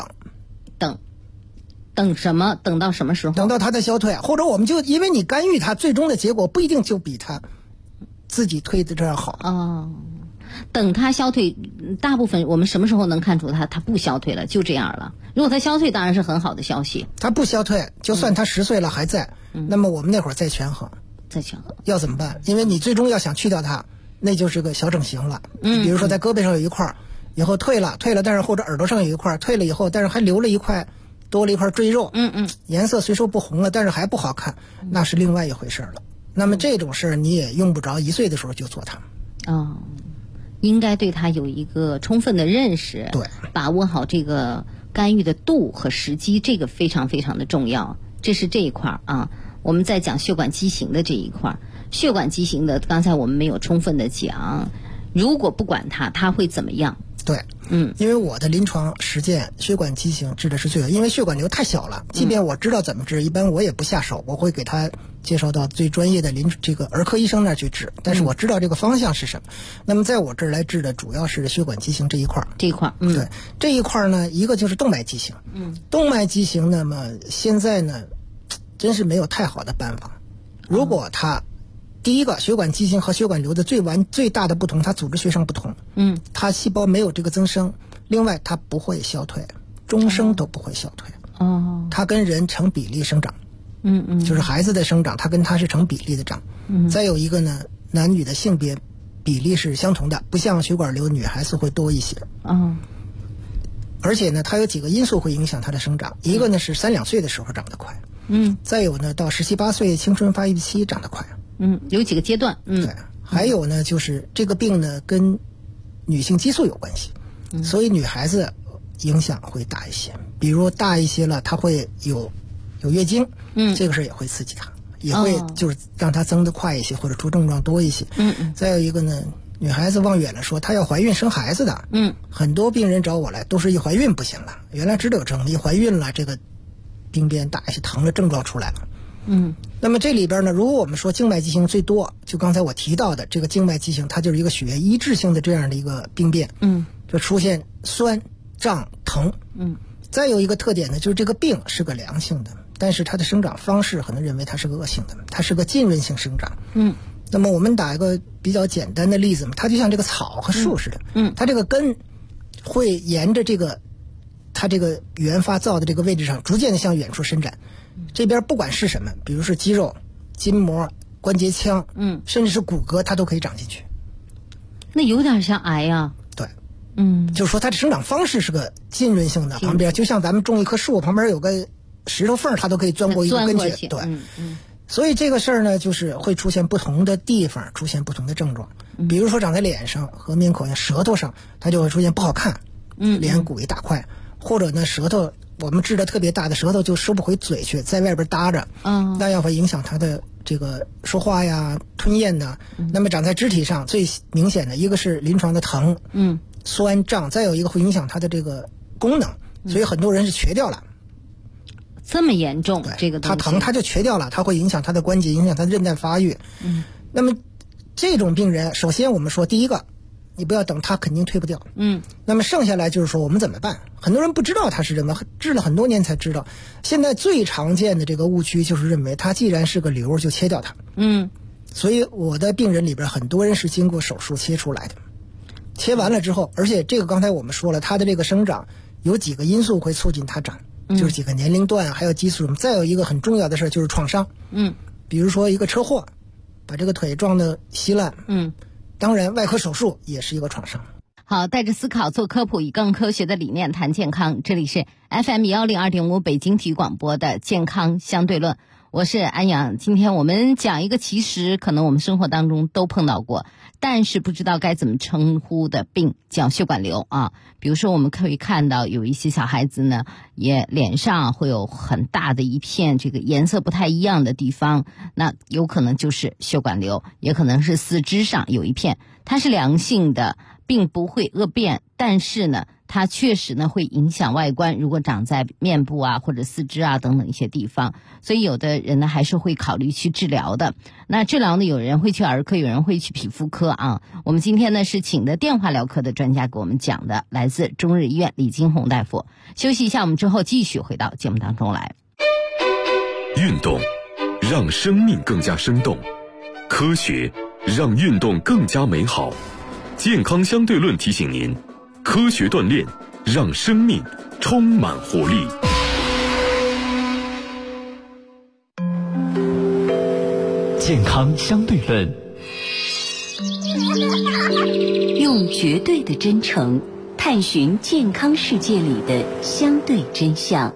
等什么？等到什么时候？ 等到它的消退，或者我们就因为你干预它，最终的结果不一定就比它自己退的这样好。 等它消退，大部分我们什么时候能看出它不消退了，就这样了？如果它消退，当然是很好的消息。 它不消退，就算它10岁了还在，那么我们那会儿再权衡。要怎么办？因为你最终要想去掉它，那就是个小整形了。比如说在胳膊上有一块，以后退了，但是或者耳朵上有一块，退了以后，但是还留了一块，多了一块赘肉。颜色虽说不红了，但是还不好看，那是另外一回事了。那么这种事你也用不着1岁的时候就做它。 应该对它有一个充分的认识， 对， 把握好这个干预的度和时机，这个非常非常的重要。这是这一块啊。我们在讲血管畸形的这一块，血管畸形的刚才我们没有充分的讲，如果不管它会怎么样？ 对，因为我的临床实践，血管畸形治的是最好，因为血管瘤太小了，即便我知道怎么治，一般我也不下手，我会给他介绍到最专业的这个儿科医生那儿去治，但是我知道这个方向是什么。那么在我这儿来治的主要是血管畸形这一块。对，这一块呢，一个就是动脉畸形。动脉畸形，那么现在呢，真是没有太好的办法。如果它第一个，血管畸形和血管瘤的最大的不同，它组织学上不同。它细胞没有这个增生，另外它不会消退，终生都不会消退。它跟人成比例生长。就是孩子的生长，它跟它是成比例的长。再有一个呢，男女的性别比例是相同的，不像血管瘤女孩子会多一些。而且呢，它有几个因素会影响它的生长，一个呢是3-2岁的时候长得快。再有呢，到17、18岁青春发育期长得快。 有几个阶段。 对，还有呢，就是这个病呢跟女性激素有关系，所以女孩子影响会大一些。比如大一些了，她会有月经，这个事也会刺激她，也会就是让她增得快一些，或者出症状多一些。再有一个呢，女孩子往远了说，她要怀孕生孩子的。很多病人找我来都是一怀孕不行了，原来知道有症，一怀孕了，这个病变大一些，疼的症状出来了。那么这里边呢，如果我们说静脉畸形最多，就刚才我提到的这个静脉畸形，它就是一个血液一致性的这样的一个病变。就出现酸、胀、疼。再有一个特点呢，就是这个病是个良性的，但是它的生长方式可能认为它是个恶性的，它是个浸润性生长。那么我们打一个比较简单的例子嘛，它就像这个草和树似的。它这个根会沿着它这个原发灶的这个位置上，逐渐的向远处伸展。这边不管是什么，比如说肌肉、筋膜、关节腔，甚至是骨骼，它都可以长进去。 那有点像癌呀。 对，就是说它的生长方式是个浸润性的，旁边就像咱们种一棵树，旁边有个石头缝，它都可以钻过一个根去。对，所以这个事儿呢，就是会出现不同的地方，出现不同的症状。比如说长在脸上和面孔上、舌头上，它就会出现不好看，脸鼓一大块，或者呢舌头。我们治的特别大的舌头就收不回嘴去，在外边搭着，那要会影响他的这个说话呀、吞咽呐。那么长在肢体上最明显的一个是临床的疼，酸胀，再有一个会影响他的这个功能，所以很多人是瘸掉了。 这么严重，这个东西它疼，它就瘸掉了，它会影响它的关节，影响它的韧带发育。那么这种病人，首先我们说第一个，你不要等，它肯定退不掉。那么剩下来就是说我们怎么办？很多人不知道它是什么，治了很多年才知道。现在最常见的这个误区就是认为它既然是个瘤就切掉它。所以我的病人里边很多人是经过手术切出来的，切完了之后，而且这个刚才我们说了，它的这个生长有几个因素会促进它长，就是几个年龄段，还有激素什么。再有一个很重要的事就是创伤，比如说一个车祸，把这个腿撞得稀烂，当然外科手术也是一个创伤。 好，带着思考做科普，以更科学的理念谈健康。这里是 FM102.5 北京体育广播的健康相对论，我是安阳。今天我们讲一个其实可能我们生活当中都碰到过，但是不知道该怎么称呼的病，叫血管瘤啊。比如说我们可以看到有一些小孩子呢，也脸上会有很大的一片这个颜色不太一样的地方，那有可能就是血管瘤，也可能是四肢上有一片，它是良性的，并不会恶变，但是呢它确实呢会影响外观，如果长在面部啊或者四肢啊等等一些地方，所以有的人呢还是会考虑去治疗的。那治疗呢，有人会去儿科，有人会去皮肤科啊。我们今天呢是请的电话疗科的专家给我们讲的，来自中日医院李金红大夫。休息一下，我们之后继续回到节目当中来。 运动让生命更加生动，科学让运动更加美好。健康相对论提醒您，科学锻炼让生命充满活力。 健康相对论， 用绝对的真诚探寻健康世界里的相对真相。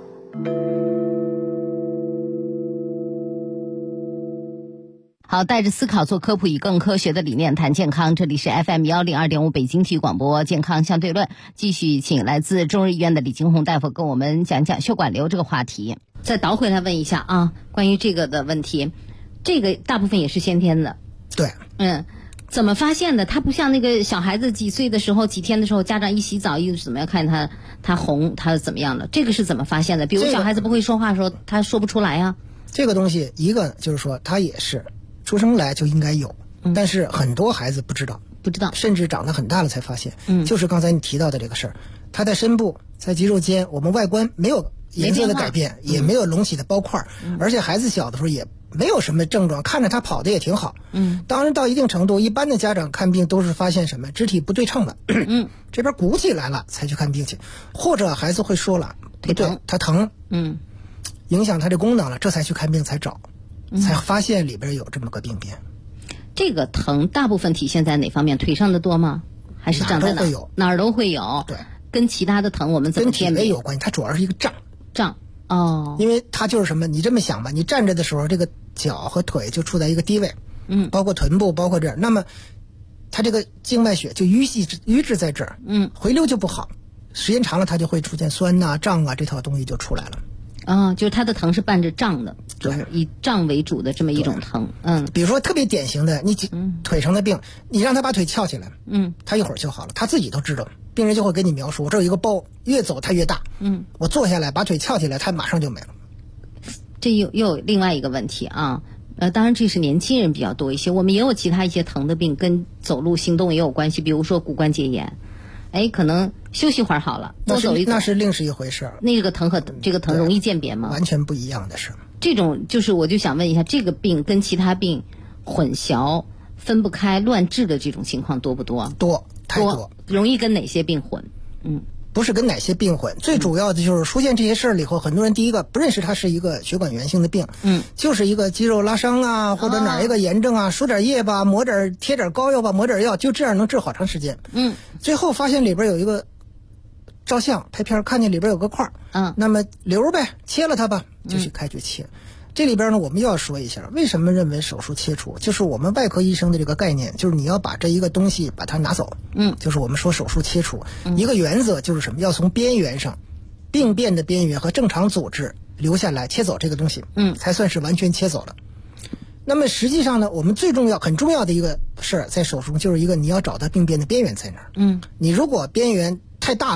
好，带着思考做科普，以更科学的理念谈健康。这里是 FM102.5 北京体育广播健康相对论，继续请来自中日医院的李金红大夫跟我们讲讲血管瘤这个话题。再倒回来问一下啊，关于这个的问题，这个大部分也是先天的。 对， 怎么发现的？他不像那个小孩子几岁的时候、几天的时候，家长一洗澡一怎么样看他红，他怎么样的？这个是怎么发现的？比如小孩子不会说话的时候，他说不出来啊。 这个东西，一个就是说他也是出生来就应该有，但是很多孩子不知道，甚至长得很大了才发现。就是刚才你提到的这个事儿，他在身部、在肌肉间，我们外观没有颜色的改变，也没有隆起的包块，而且孩子小的时候也没有什么症状，看着他跑的也挺好。当然到一定程度，一般的家长看病都是发现什么肢体不对称了，这边鼓起来了才去看病去，或者孩子会说了腿疼，他疼，影响他这功能了，这才去看病才找。才发现里边有这么个病变。 这个疼大部分体现在哪方面？腿上的多吗？还是长在哪？哪儿都会有。 对， 跟其他的疼我们怎么辨别？ 跟体位有关系，它主要是一个胀。 哦。 因为它就是什么？你这么想吧，你站着的时候，这个脚和腿就处在一个低位，包括臀部，包括这儿，那么它这个静脉血就淤滞在这儿，回流就不好，时间长了它就会出现酸啊、胀啊这套东西就出来了。 就是它的疼是伴着胀的，就是以胀为主的这么一种疼。 比如说特别典型的，你腿上的病，你让他把腿翘起来，他一会儿就好了，他自己都知道。病人就会给你描述，我这有一个包，越走它越大，我坐下来把腿翘起来，它马上就没了。 这又有另外一个问题啊，当然这是年轻人比较多一些，我们也有其他一些疼的病跟走路行动也有关系，比如说骨关节炎。可能休息会儿好了，多走一走， 那是另是一回事。 那个疼和这个疼容易鉴别吗？ 完全不一样的事。 这种就是我就想问一下，这个病跟其他病混淆、分不开、乱治的这种情况多不多？ 多，太多。 容易跟哪些病混？ 不是跟哪些病混，最主要的就是出现这些事儿了以后，很多人第一个不认识它是一个血管源性的病，就是一个肌肉拉伤啊，或者哪一个炎症啊，输点液吧，贴点膏药吧，抹点药，就这样能治好长时间。最后发现里边有一个照相拍片，看见里边有个块儿，那么瘤呗，切了它吧，就去开去切。这里边呢，我们又要说一下，为什么认为手术切除，就是我们外科医生的这个概念，就是你要把这一个东西把它拿走，就是我们说手术切除，一个原则就是什么，要从边缘上，病变的边缘和正常组织留下来，切走这个东西，才算是完全切走了。那么实际上呢，我们很重要的一个事儿，在手术中就是一个你要找到病变的边缘在哪儿。你如果边缘太大了，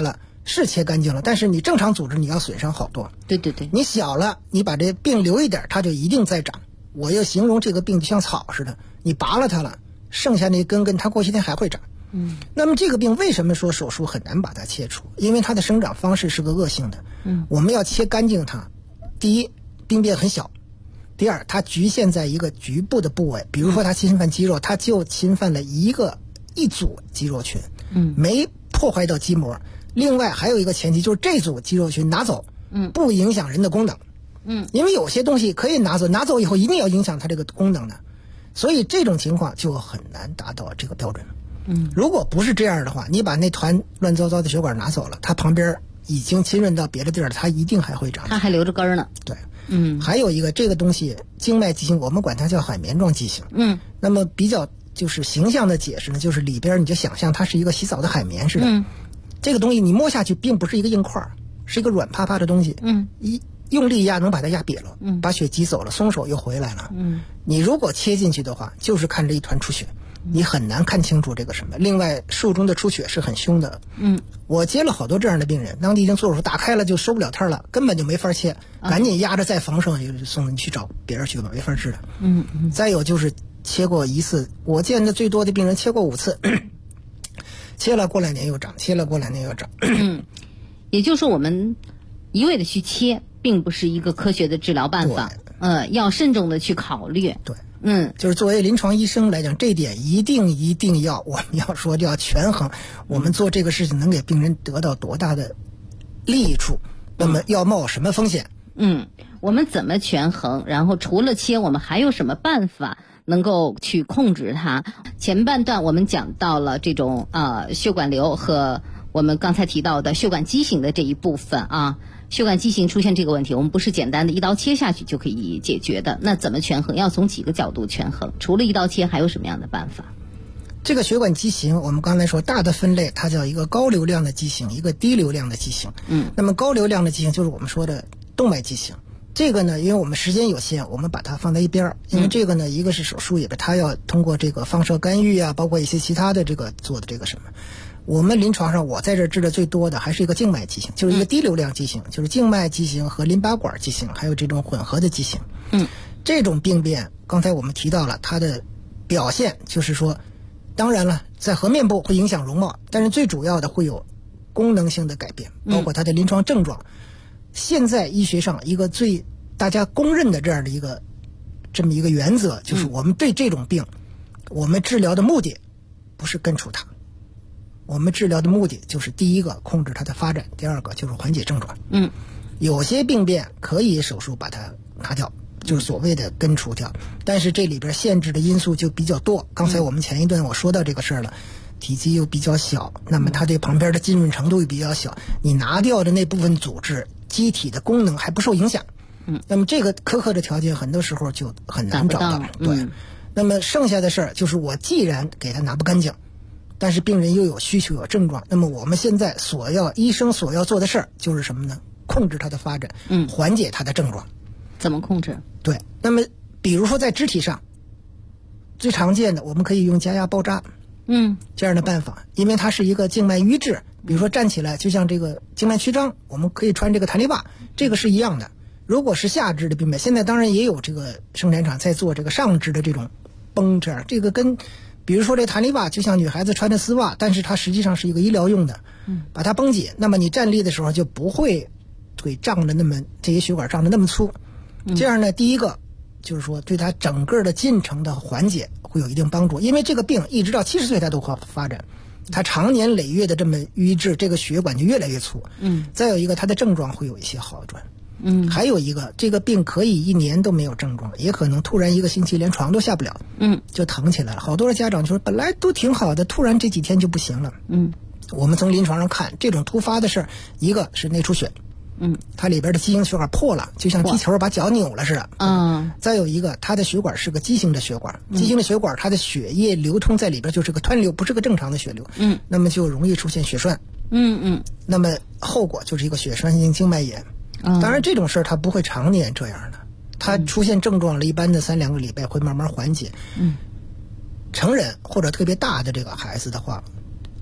是切干净了，但是你正常组织你要损伤好多。 对对对， 你小了，你把这病留一点，它就一定在长。我要形容这个病就像草似的，你拔了它了，剩下那根它过些天还会长。那么这个病为什么说手术很难把它切除？因为它的生长方式是个恶性的。我们要切干净它。第一，病变很小；第二，它局限在一个局部的部位，比如说它侵犯肌肉，它就侵犯了一组肌肉群，没破坏到肌膜。另外还有一个前提就是这组肌肉群拿走，不影响人的功能。因为有些东西可以拿走，拿走以后一定要影响它这个功能的，所以这种情况就很难达到这个标准了。如果不是这样的话，你把那团乱糟糟的血管拿走了，它旁边已经侵润到别的地儿了，它一定还会长， 它还留着根儿呢。 对，还有一个这个东西静脉畸形，我们管它叫海绵状畸形。那么比较就是形象的解释呢，就是里边你就想象它是一个洗澡的海绵似的。这个东西你摸下去并不是一个硬块，是一个软趴趴的东西。一用力压能把它压瘪了，把血挤走了，松手又回来了。你如果切进去的话，就是看着一团出血，你很难看清楚这个什么。另外术中的出血是很凶的。我接了好多这样的病人，当地已经做手术打开了就收不了摊了，根本就没法切，赶紧压着再缝上，就送你去找别人去吧，没法治的。再有就是切过一次，我见的最多的病人切过5次，切了过2年又长，切了过2年又长。 也就是说我们一味的去切并不是一个科学的治疗办法，要慎重的去考虑。 对，就是作为临床医生来讲，这点一定要，我们要说就要权衡，我们做这个事情能给病人得到多大的利处，那么要冒什么风险？ 我们怎么权衡？然后除了切，我们还有什么办法能够去控制它？前半段我们讲到了这种血管瘤和我们刚才提到的血管畸形的这一部分啊。血管畸形出现这个问题，我们不是简单的一刀切下去就可以解决的。那怎么权衡？要从几个角度权衡？除了一刀切，还有什么样的办法？ 这个血管畸形，我们刚才说大的分类，它叫一个高流量的畸形，一个低流量的畸形。那么高流量的畸形就是我们说的动脉畸形。这个呢，因为我们时间有限，我们把它放在一边。因为这个呢，一个是手术，也是它要通过这个放射干预啊，包括一些其他的这个做的这个什么。我们临床上我在这治的最多的还是一个静脉畸形，就是一个低流量畸形，就是静脉畸形和淋巴管畸形，还有这种混合的畸形。这种病变刚才我们提到了它的表现，就是说当然了在颌面部会影响容貌，但是最主要的会有功能性的改变，包括它的临床症状。现在医学上一个最大家公认的这么一个原则，就是我们对这种病，我们治疗的目的不是根除它，我们治疗的目的就是第一个控制它的发展，第二个就是缓解症状。有些病变可以手术把它拿掉，就是所谓的根除掉，但是这里边限制的因素就比较多。刚才我们前一段我说到这个事儿了，体积又比较小，那么它对旁边的浸润程度又比较小，你拿掉的那部分组织机体的功能还不受影响。那么这个苛刻的条件很多时候就很难找到。对，那么剩下的事儿就是我既然给它拿不干净，但是病人又有需求有症状，那么我们现在医生所要做的事儿就是什么呢？控制它的发展，缓解它的症状。 怎么控制？ 对，那么比如说在肢体上最常见的，我们可以用加压包扎这样的办法，因为它是一个静脉瘀滞，比如说站起来就像这个静脉曲张，我们可以穿这个弹力袜，这个是一样的。如果是下肢的病变，现在当然也有这个生产厂在做这个上肢的这种绷，这样这个跟比如说这弹力袜就像女孩子穿的丝袜，但是它实际上是一个医疗用的，把它绷紧，那么你站立的时候就不会腿胀的这些血管胀的那么粗。这样呢，第一个就是说对它整个的进程的缓解会有一定帮助，因为这个病一直到70岁它都会发展，它长年累月的这么瘀滞，这个血管就越来越粗。再有一个它的症状会有一些好转。还有一个这个病可以1年都没有症状，也可能突然1个星期连床都下不了，就疼起来了。好多的家长就说本来都挺好的，突然这几天就不行了。我们从临床上看，这种突发的事儿，一个是内出血，它里边的畸形血管破了，就像踢球把脚扭了似的。再有一个，它的血管是个畸形的血管，畸形的血管它的血液流通在里边就是个湍流，不是个正常的血流。那么就容易出现血栓。那么后果就是一个血栓性静脉炎。当然这种事儿它不会常年这样的，它出现症状了，一般的3-2个礼拜会慢慢缓解。成人或者特别大的这个孩子的话，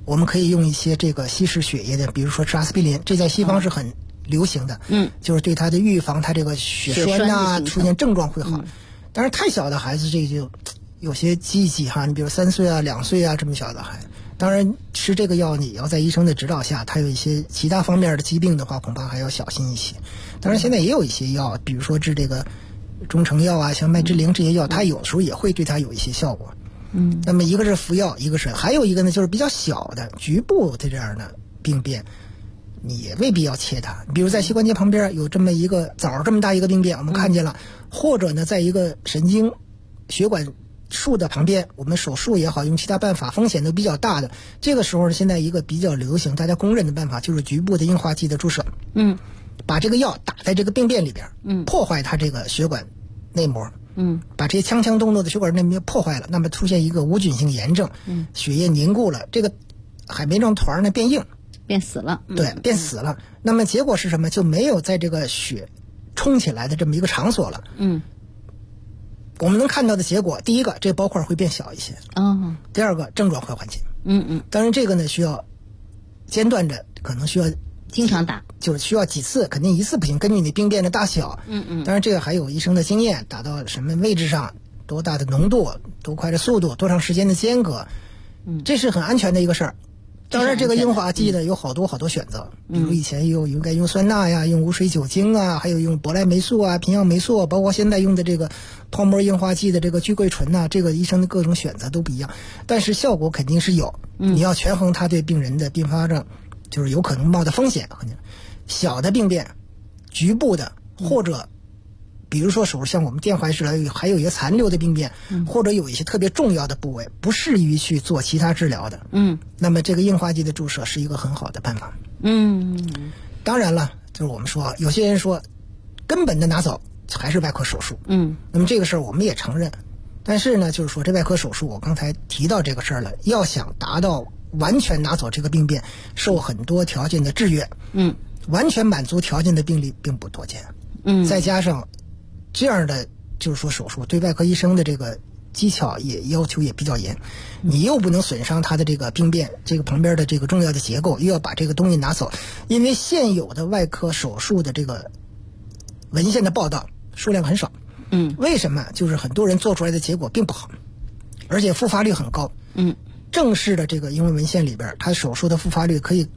我们可以用一些这个稀释血液的，比如说吃阿司匹林，这在西方是很流行的，就是对它的预防它这个血栓啊出现症状会好。但是太小的孩子这就有些积极哈，你比如3岁啊、2岁啊这么小的孩子，当然吃这个药你要在医生的指导下，他有一些其他方面的疾病的话，恐怕还要小心一些。当然现在也有一些药，比如说治这个中成药啊，像麦之灵这些药，它有时候也会对它有一些效果。那么一个是服药，一个是还有一个呢，就是比较小的局部的这样的病变，你也未必要切它。比如在膝关节旁边有这么一个枣这么大一个病变，我们看见了，或者呢，在一个神经血管束的旁边，我们手术也好，用其他办法，风险都比较大的。这个时候现在一个比较流行、大家公认的办法就是局部的硬化剂的注射。把这个药打在这个病变里边，破坏它这个血管内膜。把这些锵锵动作的血管内膜破坏了，那么出现一个无菌性炎症，血液凝固了，这个海绵状团呢变硬， 变死了。 对，变死了。那么结果是什么？就没有在这个血冲起来的这么一个场所了。我们能看到的结果，第一个，这个包块会变小一些。第二个，症状会缓解。当然这个呢需要间断着，可能需要经常打， 就需要几次，肯定一次不行，根据你病变的大小。当然这个还有医生的经验，打到什么位置上，多大的浓度，多快的速度，多长时间的间隔，这是很安全的一个事儿。当然这个硬化剂呢有好多选择，比如以前应该用酸钠呀，用无水酒精啊，还有用博莱霉素啊、平氧霉素，包括现在用的这个泡沫硬化剂的这个聚桂醇呐，这个医生的各种选择都不一样，但是效果肯定是有。你要权衡它对病人的并发症，就是有可能冒的风险。小的病变、局部的，或者比如说手术像我们电化治疗还有一些残留的病变，或者有一些特别重要的部位不适于去做其他治疗的，那么这个硬化剂的注射是一个很好的办法。当然了，就是我们说有些人说根本的拿走还是外科手术，那么这个事儿我们也承认，但是呢，就是说这外科手术我刚才提到这个事儿了，要想达到完全拿走这个病变，受很多条件的制约，完全满足条件的病例并不多见，再加上这样的就是说手术对外科医生的这个技巧也要求也比较严，你又不能损伤他的这个病变这个旁边的这个重要的结构，又要把这个东西拿走，因为现有的外科手术的这个文献的报道数量很少，为什么？就是很多人做出来的结果并不好，而且复发率很高，正式的这个英文文献里边，他手术的复发率可以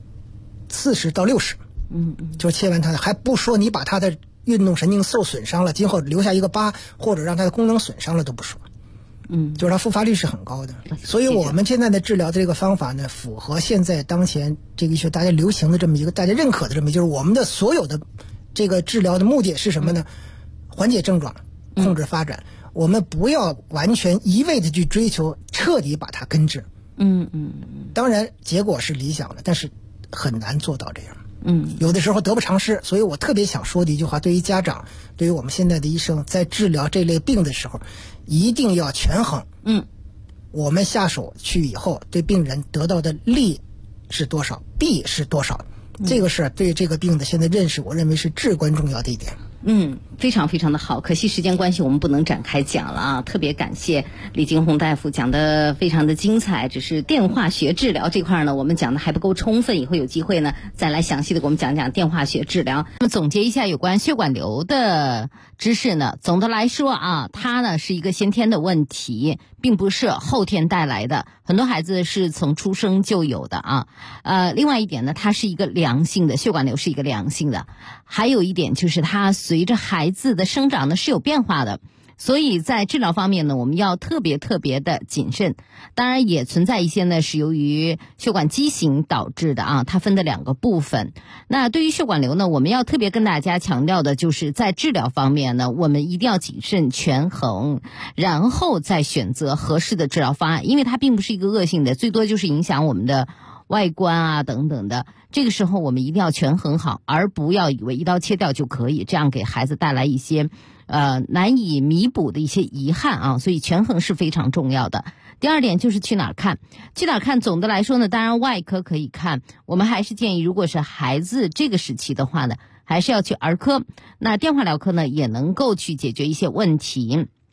40到60，就切完它还不说你把它的运动神经受损伤了，今后留下一个疤，或者让它的功能损伤了都不说，就是它复发率是很高的。所以我们现在的治疗的这个方法呢，符合现在当前这个医学大家流行的这么一个大家认可的这么，就是我们的所有的这个治疗的目的是什么呢？缓解症状，控制发展。我们不要完全一味的去追求彻底把它根治。当然结果是理想的，但是很难做到这样。有的时候得不偿失，所以我特别想说的一句话，对于家长，对于我们现在的医生，在治疗这类病的时候，一定要权衡。我们下手去以后，对病人得到的利是多少，弊是多少，这个是对这个病的现在认识，我认为是至关重要的一点。 非常非常的好，可惜时间关系我们不能展开讲了啊！特别感谢李金红大夫讲的非常的精彩，只是电化学治疗这块呢，我们讲的还不够充分，以后有机会呢再来详细的给我们讲讲电化学治疗。那么总结一下有关血管瘤的知识呢，总的来说啊，它呢是一个先天的问题，并不是后天带来的，很多孩子是从出生就有的啊。另外一点呢，它是一个良性的，血管瘤是一个良性的，还有一点就是它随着孩子的生长呢是有变化的，所以在治疗方面呢，我们要特别的谨慎。当然也存在一些呢是由于血管畸形导致的啊，它分的2个部分。那对于血管瘤呢，我们要特别跟大家强调的就是在治疗方面呢，我们一定要谨慎权衡，然后再选择合适的治疗方案，因为它并不是一个恶性的，最多就是影响我们的外观啊等等的，这个时候我们一定要权衡好，而不要以为一刀切掉就可以，这样给孩子带来一些难以弥补的一些遗憾啊，所以权衡是非常重要的。第二点就是去哪儿看，总的来说呢，当然外科可以看，我们还是建议如果是孩子这个时期的话呢，还是要去儿科，那电化疗科呢也能够去解决一些问题。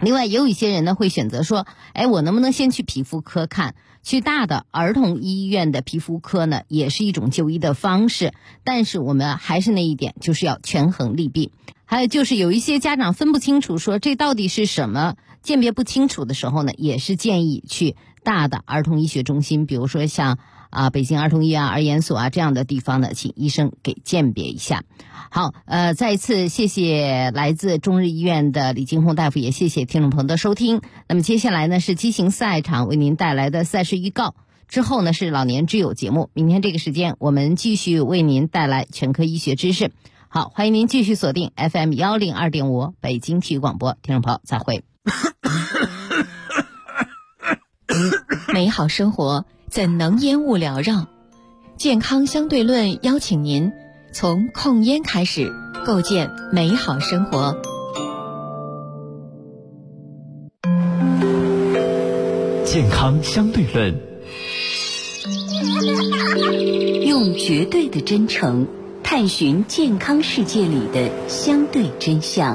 另外也有一些人呢会选择说，我能不能先去皮肤科看，去大的儿童医院的皮肤科呢也是一种就医的方式，但是我们还是那一点，就是要权衡利弊。还有就是有一些家长分不清楚说这到底是什么，鉴别不清楚的时候呢，也是建议去大的儿童医学中心，比如说像北京儿童医院儿研所这样的地方呢，请医生给鉴别一下。好，再一次谢谢来自中日医院的李金红大夫，也谢谢听众朋友的收听。那么接下来呢是畸形赛场为您带来的赛事预告，之后呢是老年之友节目。明天这个时间我们继续为您带来全科医学知识。好，欢迎您继续锁定 FM 102.5北京体育广播，听众朋友再会。 美好生活怎能烟雾缭绕？健康相对论邀请您从控烟开始，构建美好生活。 健康相对论， 用绝对的真诚探寻健康世界里的相对真相。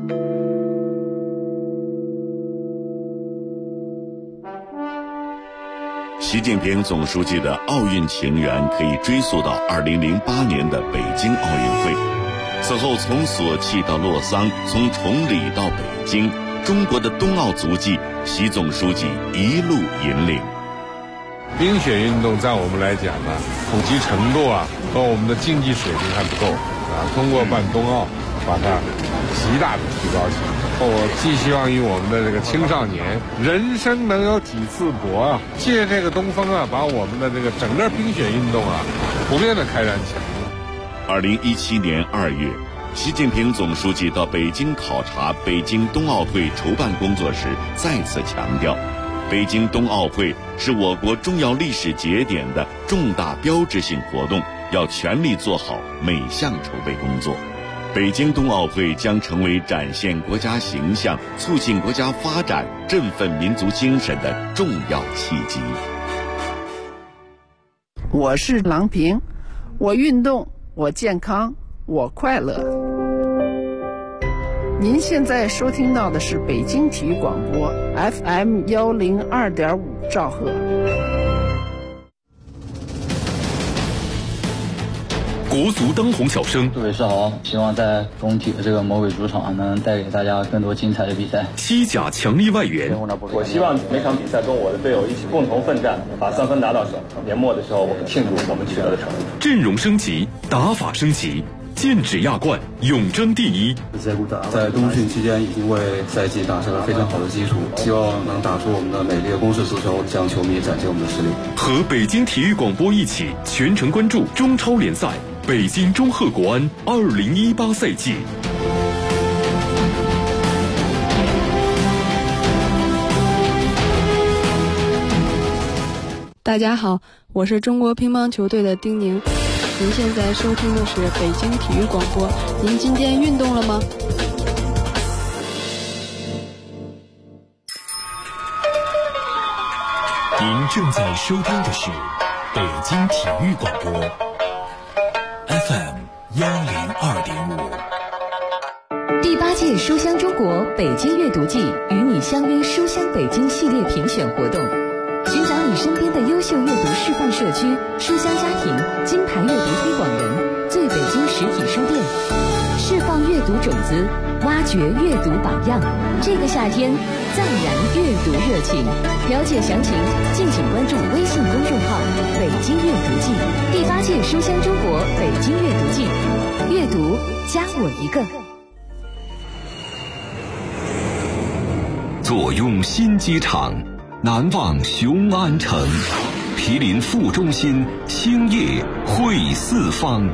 习近平总书记的奥运情缘可以追溯到2008年的北京奥运会。此后从索契到洛桑，从崇礼到北京，中国的冬奥足迹，习总书记一路引领。 冰雪运动在我们来讲呢，普及程度和我们的竞技水平还不够通过办冬奥，把它极大的提高起来。我寄希望于我们的这个青少年，人生能有几次搏借这个东风把我们的这个整个冰雪运动普遍的开展起来。 2017年2月，习近平总书记到北京考察北京冬奥会筹办工作时，再次强调，北京冬奥会是我国重要历史节点的重大标志性活动，要全力做好每项筹备工作。北京冬奥会将成为展现国家形象、促进国家发展、振奋民族精神的重要契机。 我是郎平，我运动，我健康，我快乐。您现在收听到的是北京体育广播 FM 102.5兆赫。 国足当红小生， 各位是好，希望在工体的这个魔鬼主场能带给大家更多精彩的比赛。 西甲强力外援， 我希望每场比赛跟我的队友一起共同奋战，把3分拿到手。年末的时候，我们庆祝我们取得的成绩。 阵容升级，打法升级，剑指亚冠，永争第一。 在冬训期间已经为赛季打下了非常好的基础，希望能打出我们的美丽的攻势足球，向球迷展现我们的实力。 和北京体育广播一起全程关注中超联赛。北京中赫国安2018赛季。 大家好，我是中国乒乓球队的丁宁。您现在收听的是北京体育广播。您今天运动了吗？ 您正在收听的是北京体育广播。FM 102.5。 第8届书香中国北京阅读季与你相约书香北京系列评选活动，寻找你身边的优秀阅读示范社区、书香家庭、金牌阅读推广人、最北京实体书店，释放阅读种子，挖掘阅读榜样。这个夏天，暂燃阅读热情。了解详情，敬请关注微信公众号“北京阅读季”。第8届书香中国北京阅读季，阅读加我一个。 坐拥新机场，难忘雄安城，毗邻副中心，兴业汇四方。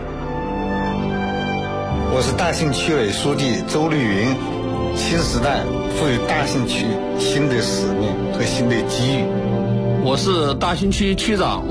我是大兴区委书记周绿云。新时代赋予大兴区新的使命和新的机遇。 我是大兴区区长